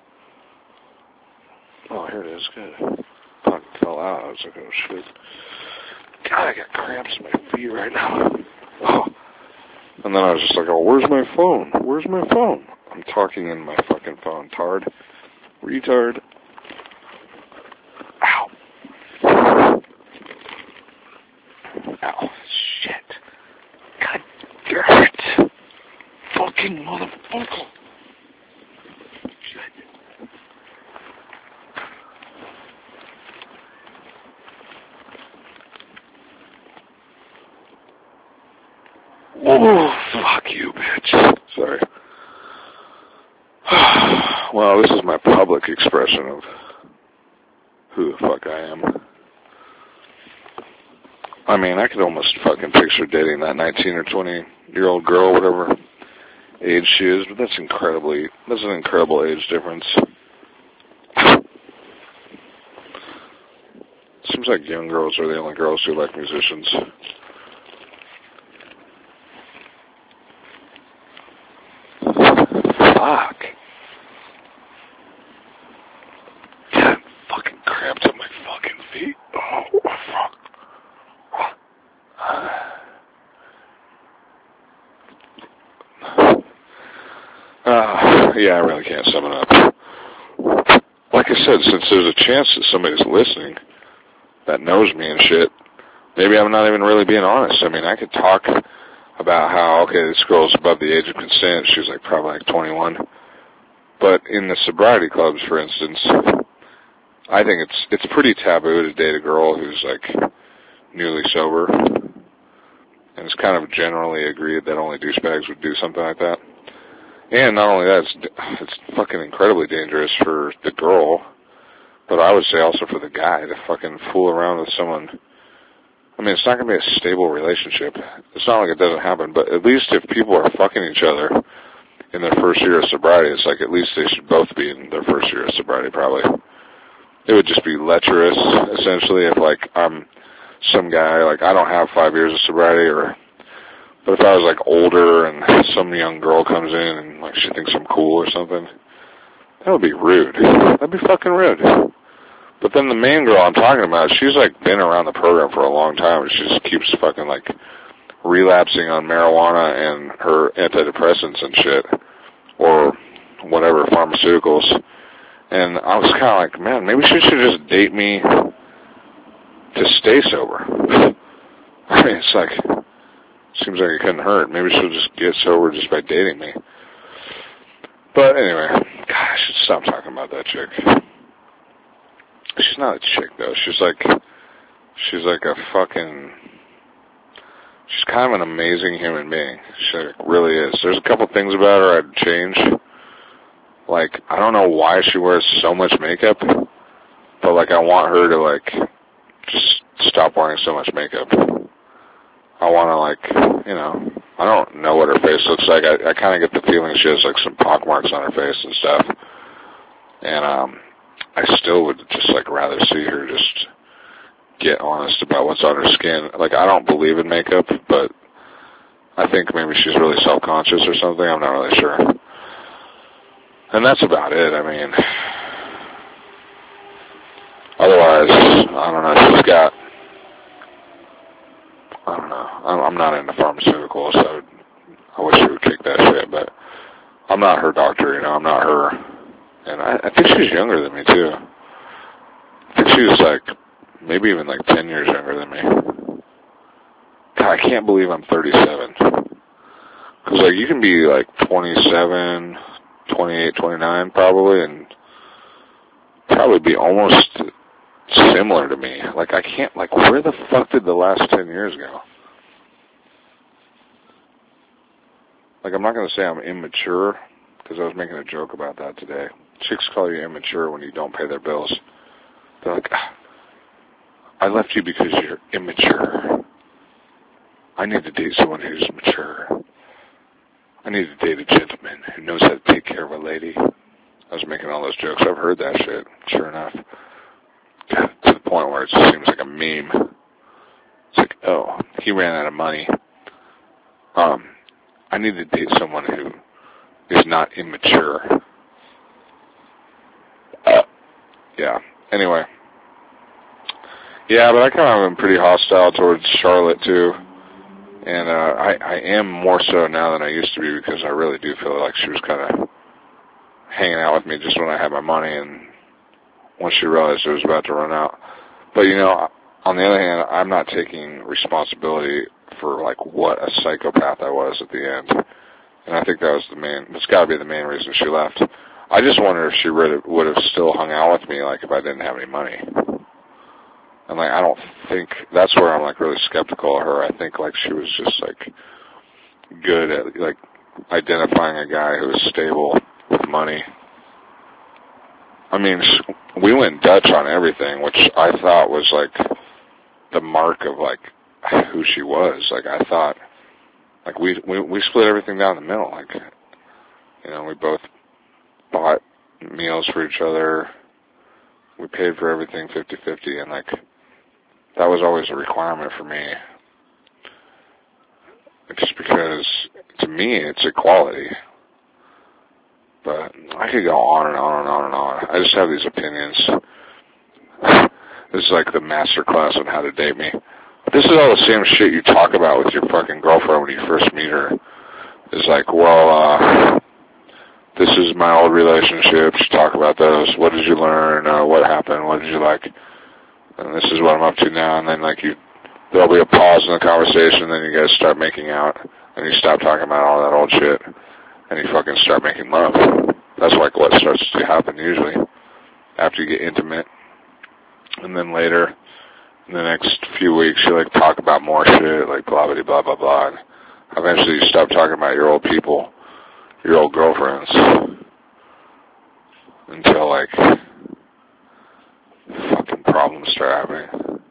oh, here it is, good. Fuck, it fell out. I was like, oh, shit. God, I got cramps in my feet right now. Oh. And then I was just like, oh, where's my phone? Where's my phone? I'm talking in my fucking phone. Tard. Retard. Ow. Ow. Shit. God damn it. Fucking motherfucker. Shit. Oh, fuck you, bitch. Sorry. Well, this is my public expression of who the fuck I am. I mean, I could almost fucking picture dating that nineteen or twenty year old girl, whatever age she is, but that's incredibly, that's an incredible age difference. Seems like young girls are the only girls who like musicians. Fuck. God, fucking cramped up my fucking feet. Oh, fuck. Uh, yeah, I really can't sum it up. Like I said, since there's a chance that somebody's listening that knows me and shit, maybe I'm not even really being honest. I mean, I could talk about how, okay, this girl's above the age of consent. She's like probably like twenty-one. But in the sobriety clubs, for instance, I think it's it's pretty taboo to date a girl who's like newly sober. And it's kind of generally agreed that only douchebags would do something like that. And not only that, it's, it's fucking incredibly dangerous for the girl, but I would say also for the guy to fucking fool around with someone. I mean, it's not going to be a stable relationship. It's not like it doesn't happen, but at least if people are fucking each other in their first year of sobriety, it's like at least they should both be in their first year of sobriety, probably. It would just be lecherous, essentially, if, like, I'm some guy, like, I don't have five years of sobriety, or, but if I was, like, older and some young girl comes in and, like, she thinks I'm cool or something, that would be rude. That'd be fucking rude. But then the main girl I'm talking about, she's, like, been around the program for a long time, and she just keeps fucking, like, relapsing on marijuana and her antidepressants and shit, or whatever, pharmaceuticals. And I was kind of like, man, maybe she should just date me to stay sober. I mean, it's like, seems like it couldn't hurt. Maybe she'll just get sober just by dating me. But anyway, God, I should stop talking about that chick. She's not a chick, though. She's like, she's like a fucking, she's kind of an amazing human being. She really is. There's a couple things about her I'd change. Like, I don't know why she wears so much makeup, but, like, I want her to, like, just stop wearing so much makeup. I want to, like, you know, I don't know what her face looks like. I, I kind of get the feeling she has, like, some pockmarks on her face and stuff. And, um, I still would just, like, rather see her just get honest about what's on her skin. Like, I don't believe in makeup, but I think maybe she's really self-conscious or something. I'm not really sure. And that's about it. I mean, otherwise, I don't know. She's got, I don't know. I'm, I'm not into pharmaceuticals, so I wish she would kick that shit, but I'm not her doctor, you know. I'm not her. And I, I think she's younger than me, too. I think she's, like, maybe even, like, ten years younger than me. God, I can't believe I'm thirty-seven. Because, like, you can be, like, twenty-seven, twenty-eight, twenty-nine, probably, and probably be almost similar to me. Like, I can't, like, where the fuck did the last ten years go? Like, I'm not going to say I'm immature, because I was making a joke about that today. Chicks call you immature when you don't pay their bills. They're like, ah, I left you because you're immature. I need to date someone who's mature. I need to date a gentleman who knows how to take care of a lady. I was making all those jokes. I've heard that shit, sure enough. God, to the point where it just seems like a meme. It's like, oh, he ran out of money. Um, I need to date someone who is not immature. Uh, yeah, anyway. Yeah, but I kind of am pretty hostile towards Charlotte, too. And uh, I, I am more so now than I used to be, because I really do feel like she was kind of hanging out with me just when I had my money, and once she realized it was about to run out. But, you know, on the other hand, I'm not taking responsibility for, like, what a psychopath I was at the end. And I think that was the main, that's got to be the main reason she left. I just wonder if she would have, would have still hung out with me, like, if I didn't have any money. And, like, I don't think, that's where I'm, like, really skeptical of her. I think, like, she was just, like, good at, like, identifying a guy who was stable with money. I mean, we went Dutch on everything, which I thought was, like, the mark of, like, who she was. Like, I thought, like, we, we, we split everything down the middle. Like, you know, we both bought meals for each other. We paid for everything fifty-fifty, and, like, that was always a requirement for me. Just because, to me, it's equality. But I could go on and on and on and on. I just have these opinions. This is like the master class on how to date me. This is all the same shit you talk about with your fucking girlfriend when you first meet her. It's like, well, uh, this is my old relationships. Talk about those. What did you learn? Uh, what happened? What did you like? And this is what I'm up to now. And then, like, you, there'll be a pause in the conversation, and then you guys start making out, and you stop talking about all that old shit, and you fucking start making love. That's, like, what starts to happen usually after you get intimate. And then later, in the next few weeks, you, like, talk about more shit, like, blah, blah, blah, blah, blah. And eventually you stop talking about your old people, your old girlfriends, until, like, fucking problems start happening.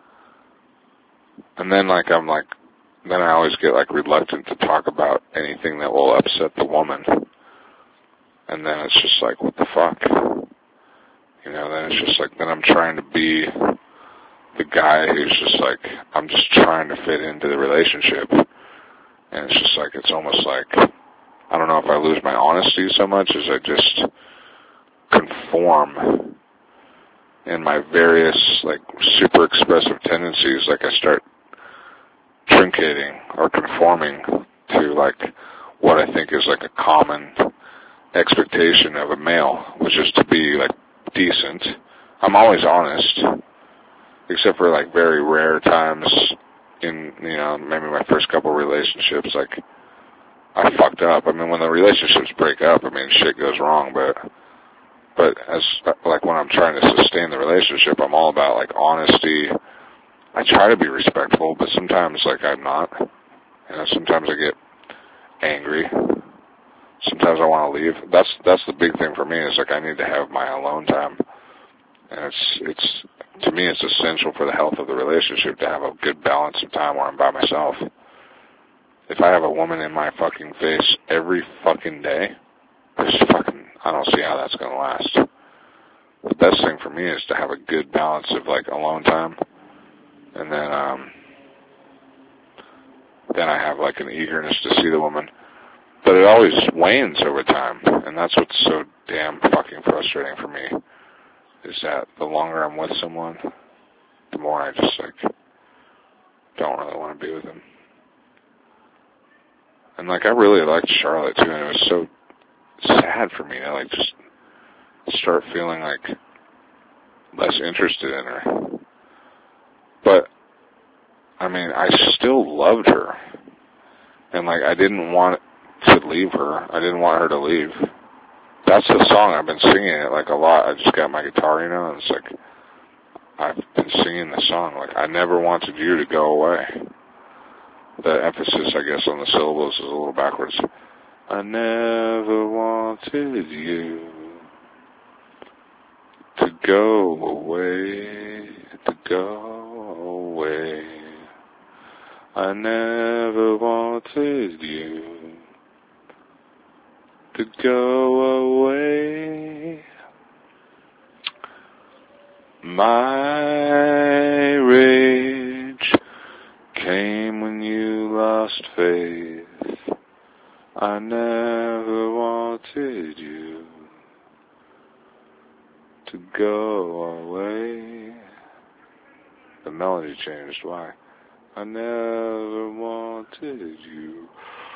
And then, like, I'm, like, then I always get, like, reluctant to talk about anything that will upset the woman. And then it's just like, what the fuck? You know, then it's just like, then I'm trying to be the guy who's just like, I'm just trying to fit into the relationship. And it's just like, it's almost like, I don't know if I lose my honesty so much as I just conform in my various, like, super expressive tendencies. Like, I start truncating or conforming to, like, what I think is, like, a common expectation of a male, which is to be, like, decent. I'm always honest, except for, like, very rare times in, you know, maybe my first couple relationships, like, I fucked up. I mean, when the relationships break up, I mean, shit goes wrong, but, but as, like, when I'm trying to sustain the relationship, I'm all about, like, honesty. I try to be respectful, but sometimes, like, I'm not. You know, sometimes I get angry. Sometimes I want to leave. That's, that's the big thing for me, is, like, I need to have my alone time. And it's, it's, to me, it's essential for the health of the relationship to have a good balance of time where I'm by myself. If I have a woman in my fucking face every fucking day, it's fucking, I don't see how that's going to last. The best thing for me is to have a good balance of, like, alone time. And then, um, then I have, like, an eagerness to see the woman. But it always wanes over time. And that's what's so damn fucking frustrating for me, is that the longer I'm with someone, the more I just, like, don't really want to be with them. And, like, I really liked Charlotte, too, and it was so sad for me to, like, just start feeling, like, less interested in her. But, I mean, I still loved her. And, like, I didn't want to leave her. I didn't want her to leave. That's the song. I've been singing it, like, a lot. I just got my guitar, you know, and it's like, I've been singing the song. Like, I never wanted you to go away. The emphasis, I guess, on the syllables is a little backwards. I never wanted you to go away, to go away. I never wanted you to go away. My rage came when you lost faith. I never wanted you to go away. The melody changed. Why? I never wanted you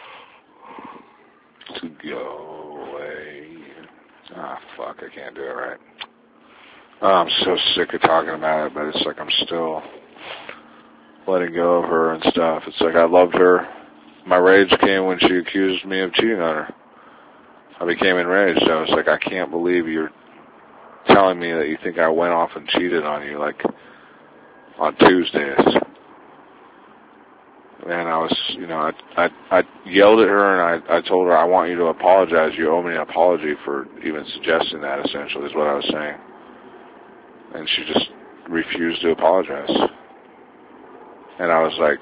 to go away. Ah, fuck, I can't do it right. Oh, I'm so sick of talking about it, but it's like I'm still letting go of her and stuff. It's like I loved her. My rage came when she accused me of cheating on her. I became enraged. I was like, I can't believe you're telling me that you think I went off and cheated on you, like, on Tuesdays. and I was, you know, I, I, I yelled at her, and I, I told her, I want you to apologize. You owe me an apology for even suggesting that, essentially, is what I was saying. And she just refused to apologize. And I was like,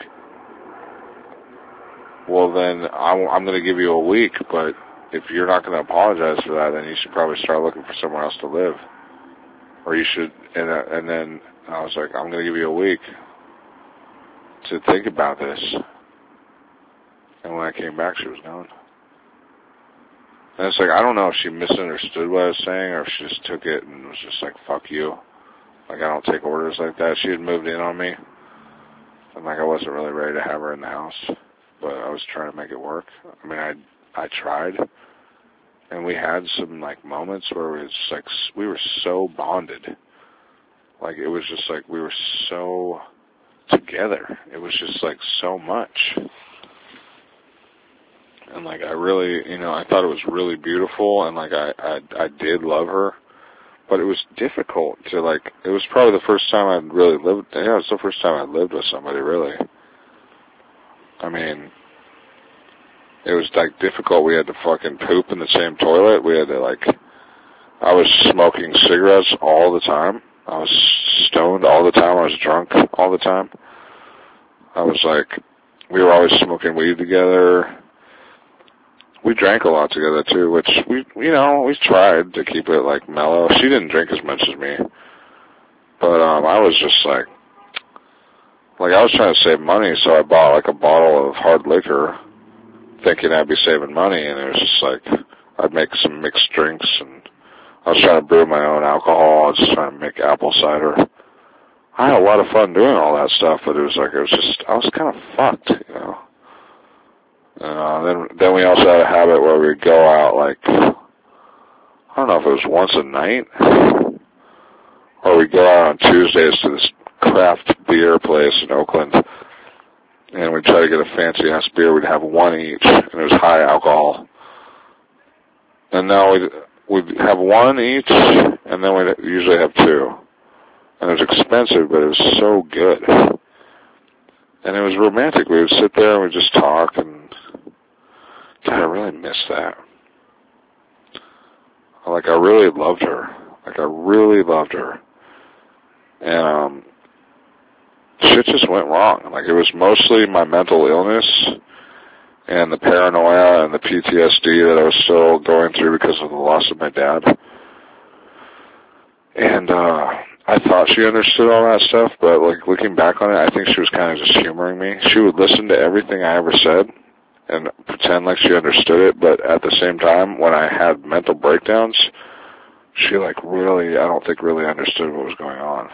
well, then I'm, I'm going to give you a week, but if you're not going to apologize for that, then you should probably start looking for somewhere else to live. Or you should, and, uh, and then I was like, I'm going to give you a week to think about this. And when I came back, she was gone. And it's like, I don't know if she misunderstood what I was saying or if she just took it and was just like, fuck you. Like, I don't take orders like that. She had moved in on me. And, like, I wasn't really ready to have her in the house. But I was trying to make it work. I mean, I I tried. And we had some, like, moments where it was just, like, we were so bonded. Like, it was just, like, we were so together. It was just, like, so much. And, like, I really, you know, I thought it was really beautiful. And, like, I, I, I did love her. But it was difficult to, like, it was probably the first time I'd really lived, yeah, it was the first time I'd lived with somebody, really. I mean, it was, like, difficult. We had to fucking poop in the same toilet. We had to, like, I was smoking cigarettes all the time. I was stoned all the time. I was drunk all the time. I was, like, we were always smoking weed together. We drank a lot together, too, which we, you know, we tried to keep it, like, mellow. She didn't drink as much as me. But, um, I was just, like, like, I was trying to save money, so I bought, like, a bottle of hard liquor, thinking I'd be saving money, and it was just, like, I'd make some mixed drinks, and I was trying to brew my own alcohol. I was trying to make apple cider. I had a lot of fun doing all that stuff, but it was, like, it was just, I was kind of fucked, you know. Uh, then, then we also had a habit where we'd go out, like, I don't know if it was once a night, or we'd go out on Tuesdays to this craft beer place in Oakland, and we'd try to get a fancy-ass beer. We'd have one each, and it was high alcohol. And now we'd, we'd have one each, and then we'd usually have two. And it was expensive, but it was so good. And it was romantic. We would sit there and we'd just talk, and God, I really miss that. Like, I really loved her. Like, I really loved her. And, um, shit just went wrong. Like, it was mostly my mental illness and the paranoia and the P T S D that I was still going through because of the loss of my dad. And, uh, I thought she understood all that stuff, but, like, looking back on it, I think she was kind of just humoring me. She would listen to everything I ever said and pretend like she understood it, but at the same time, when I had mental breakdowns, she, like, really, I don't think really understood what was going on.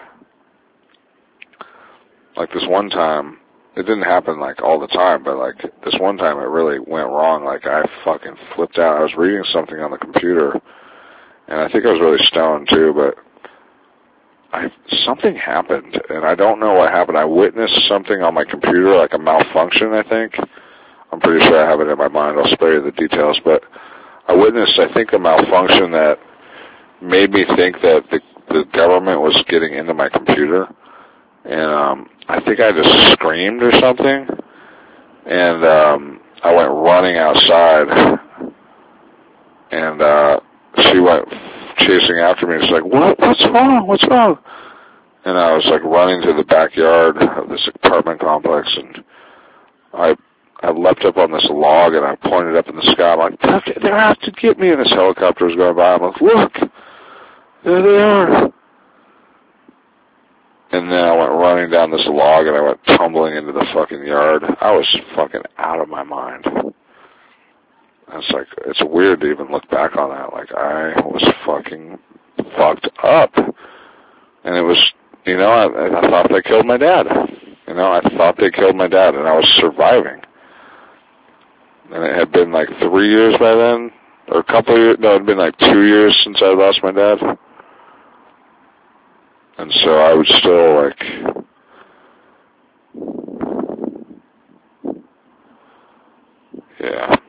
Like, this one time, it didn't happen, like, all the time, but, like, this one time it really went wrong. Like, I fucking flipped out. I was reading something on the computer, and I think I was really stoned, too, but I, something happened, and I don't know what happened. I witnessed something on my computer, like a malfunction, I think. I'm pretty sure I have it in my mind. I'll spare you the details, but I witnessed, I think, a malfunction that made me think that the, the government was getting into my computer, and um, I think I just screamed or something, and um, I went running outside, and uh, she went chasing after me. She's like, what? What's wrong? What's wrong? And I was, like, running to the backyard of this apartment complex, and I I leapt up on this log, and I pointed up in the sky. I'm like, they're out to get me, and this helicopter was going by. I'm like, look, there they are. And then I went running down this log, and I went tumbling into the fucking yard. I was fucking out of my mind. And it's like, it's weird to even look back on that. Like, I was fucking fucked up. And it was, you know, I, I thought they killed my dad. You know, I thought they killed my dad, and I was surviving. And it had been like three years by then, or a couple of years, no, it had been like two years since I lost my dad. And so I was still like, yeah.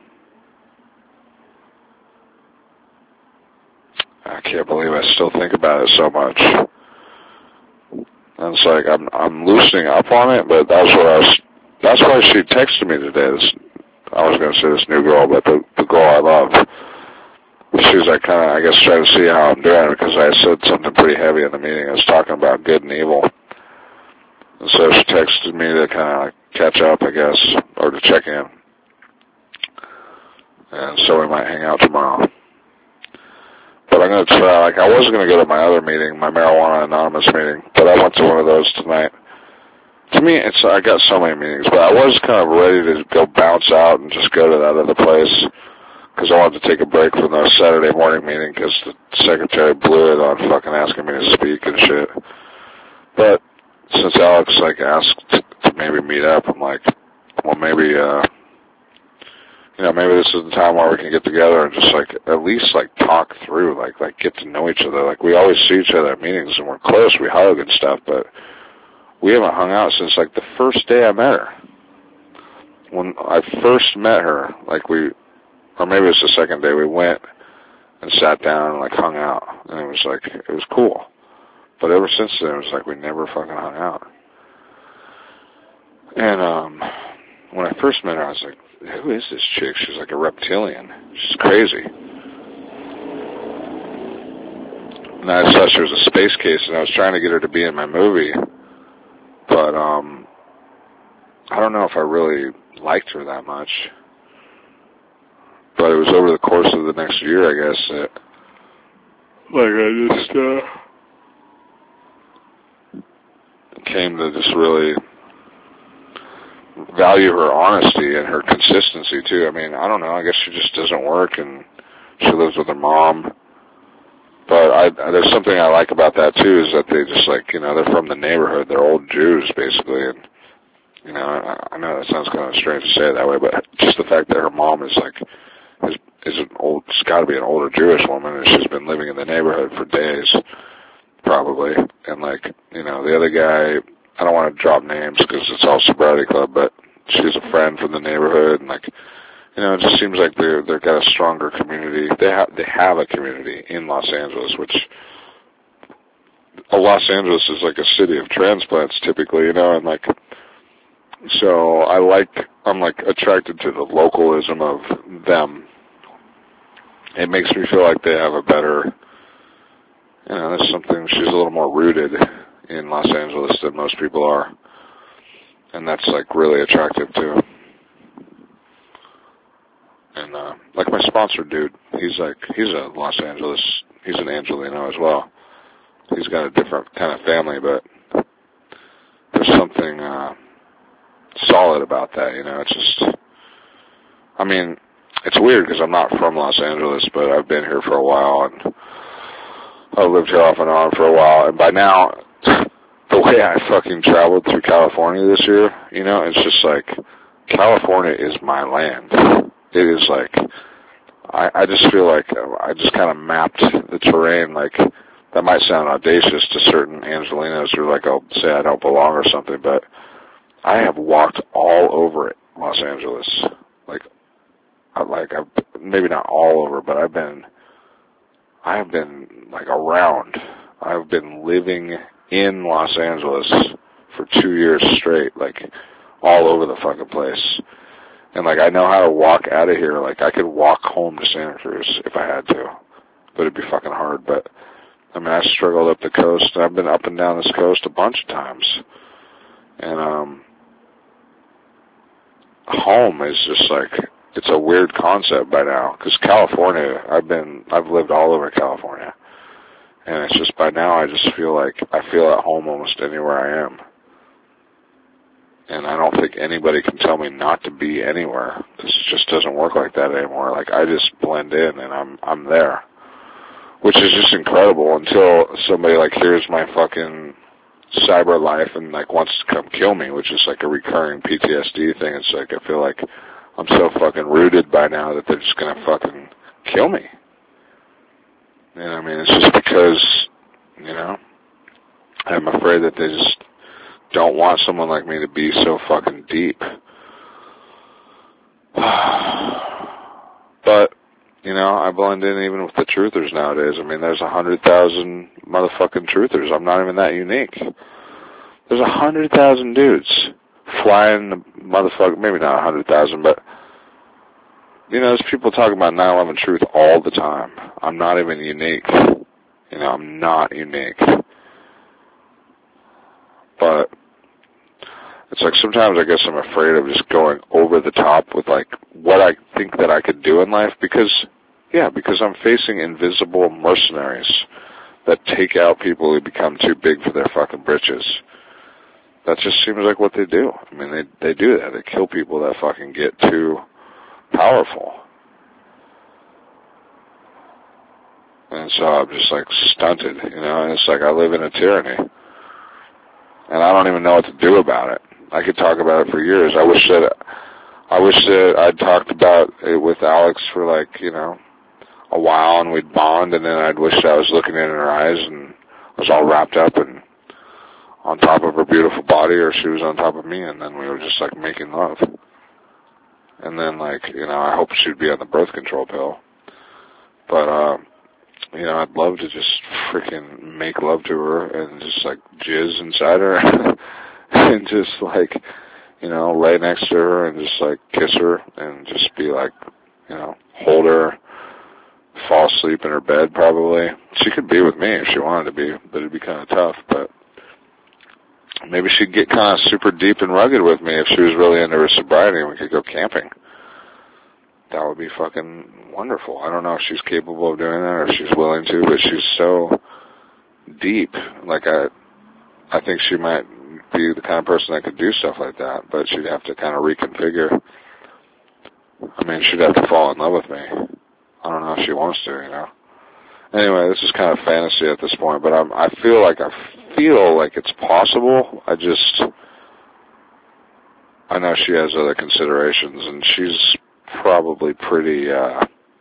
I can't believe I still think about it so much. And it's like, I'm I'm loosening up on it, but that's what I was That's why she texted me today. This, I was going to say this new girl, but the, the girl I love. She was like kind of, I guess, trying to see how I'm doing because I said something pretty heavy in the meeting. I was talking about good and evil. And so she texted me to kind of like catch up, I guess, or to check in. And so we might hang out tomorrow. But I'm going to try, like, I wasn't going to go to my other meeting, my Marijuana Anonymous meeting, but I went to one of those tonight. To me, it's, I got so many meetings, but I was kind of ready to go bounce out and just go to that other place because I wanted to take a break from the Saturday morning meeting because the secretary blew it on fucking asking me to speak and shit. But since Alex, like, asked to maybe meet up, I'm like, well, maybe, uh, you know, maybe this is the time where we can get together and just, like, at least, like, talk through, like, like, get to know each other. Like, we always see each other at meetings and we're close, we hug and stuff, but we haven't hung out since, like, the first day I met her. When I first met her, like, we, or maybe it was the second day, we went and sat down and, like, hung out. And it was, like, it was cool. But ever since then, it was, like, we never fucking hung out. And, um, when I first met her, I was like, who is this chick? She's like a reptilian. She's crazy. And I thought she was a space case, and I was trying to get her to be in my movie. But, um, I don't know if I really liked her that much. But it was over the course of the next year, I guess, that, like, I just, uh, came to just really value her honesty and her consistency, too. I mean, I don't know, I guess she just doesn't work, and she lives with her mom. But I, there's something I like about that, too, is that they just, like, you know, they're from the neighborhood. They're old Jews, basically, and, you know, I, I know that sounds kind of strange to say it that way, but just the fact that her mom is, like, is, is an old, it's got to be an older Jewish woman, and she's been living in the neighborhood for days, probably. And, like, you know, the other guy, I don't want to drop names because it's all sobriety club, but she's a friend from the neighborhood, and, like, you know, it just seems like they're, they've got a stronger community. They have, they have a community in Los Angeles, which, uh, Los Angeles is like a city of transplants typically, you know, and, like, so I like, I'm, like, attracted to the localism of them. It makes me feel like they have a better, you know, there's something, she's a little more rooted in Los Angeles than most people are. And that's, like, really attractive, too. And, uh, like my sponsor dude, he's, like, he's a Los Angeles, he's an Angelino as well. He's got a different kind of family, but there's something, uh, solid about that, you know, it's just, I mean, it's weird because I'm not from Los Angeles, but I've been here for a while, and I've lived here off and on for a while, and by now, the way I fucking traveled through California this year, you know, it's just like, California is my land. It is like, I, I just feel like I just kind of mapped the terrain, like, that might sound audacious to certain Angelinos who, like, I'll say I don't belong or something, but I have walked all over it, Los Angeles. Like, I, like, I've, maybe not all over, but I've been, I have been, like, around. I've been living in Los Angeles for two years straight, like, all over the fucking place. And, like, I know how to walk out of here. Like, I could walk home to Santa Cruz if I had to. But it'd be fucking hard. But, I mean, I struggled up the coast. And I've been up and down this coast a bunch of times. And, um, home is just, like, it's a weird concept by now. Because California, I've been, I've lived all over California. And it's just, by now, I just feel like I feel at home almost anywhere I am. And I don't think anybody can tell me not to be anywhere. This just doesn't work like that anymore. Like, I just blend in and I'm I'm there. Which is just incredible until somebody, like, hears my fucking cyber life and, like, wants to come kill me, which is, like, a recurring P T S D thing. It's like, I feel like I'm so fucking rooted by now that they're just gonna fucking kill me. And, I mean, it's just because, you know, I'm afraid that they just don't want someone like me to be so fucking deep. But, you know, I blend in even with the truthers nowadays. I mean, there's a hundred thousand motherfucking truthers. I'm not even that unique. There's a hundred thousand dudes flying the motherfucker, maybe not a hundred thousand, but, you know, there's people talking about nine eleven truth all the time. I'm not even unique. You know, I'm not unique. But it's like sometimes I guess I'm afraid of just going over the top with like what I think that I could do in life because, yeah, because I'm facing invisible mercenaries that take out people who become too big for their fucking britches. That just seems like what they do. I mean, they they do that. They kill people that fucking get too powerful. And so I'm just like stunted, you know, and it's like I live in a tyranny. And I don't even know what to do about it. I could talk about it for years. I wish that I wish that I'd talked about it with Alex for like, you know, a while and we'd bond, and then I'd wish I was looking in her eyes and was all wrapped up and on top of her beautiful body, or she was on top of me, and then we were just like making love. And then like, you know, I hope she'd be on the birth control pill. But, um, you know, I'd love to just freaking make love to her and just like jizz inside her and just like, you know, lay next to her and just like kiss her and just be like, you know, hold her, fall asleep in her bed probably. She could be with me if she wanted to be, but it'd be kind of tough. But maybe she'd get kind of super deep and rugged with me if she was really into her sobriety and we could go camping. That would be fucking wonderful. I don't know if she's capable of doing that or if she's willing to, but she's so deep. Like, I I think she might be the kind of person that could do stuff like that, but she'd have to kind of reconfigure. I mean, she'd have to fall in love with me. I don't know if she wants to, you know. Anyway, this is kind of fantasy at this point, but I'm, I feel like I feel like it's possible. I just, I know she has other considerations, and she's probably pretty, uh,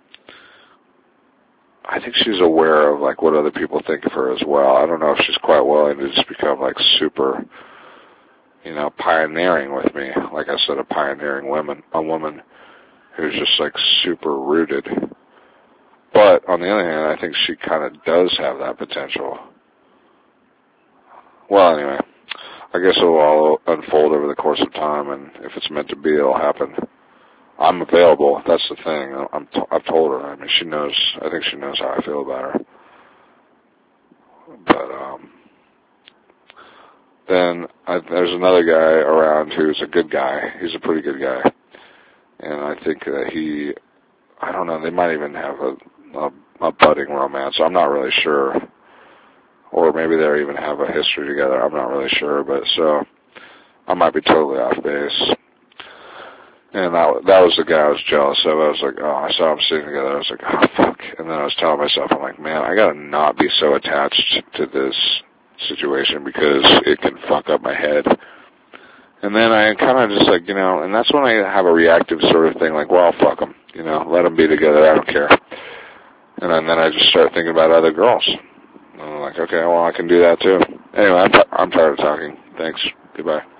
I think she's aware of, like, what other people think of her as well. I don't know if she's quite willing to just become, like, super, you know, pioneering with me. Like I said, a pioneering woman, a woman who's just, like, super rooted. But, on the other hand, I think she kind of does have that potential. Well, anyway, I guess it'll all unfold over the course of time, and if it's meant to be, it'll happen. I'm available. That's the thing. I'm t- I've told her. I mean, she knows. I think she knows how I feel about her. But um, then I, there's another guy around who's a good guy. He's a pretty good guy, and I think that he, I don't know. They might even have a, a, a budding romance. I'm not really sure, or maybe they even have a history together. I'm not really sure. But so I might be totally off base. And that, that was the guy I was jealous of. I was like, oh, I saw them sitting together. I was like, oh, fuck. And then I was telling myself, I'm like, man, I gotta not be so attached to this situation because it can fuck up my head. And then I kind of just like, you know, and that's when I have a reactive sort of thing, like, well, fuck them. You know, let them be together. I don't care. And then, then I just start thinking about other girls. And I'm like, okay, well, I can do that too. Anyway, I'm, t- I'm tired of talking. Thanks. Goodbye.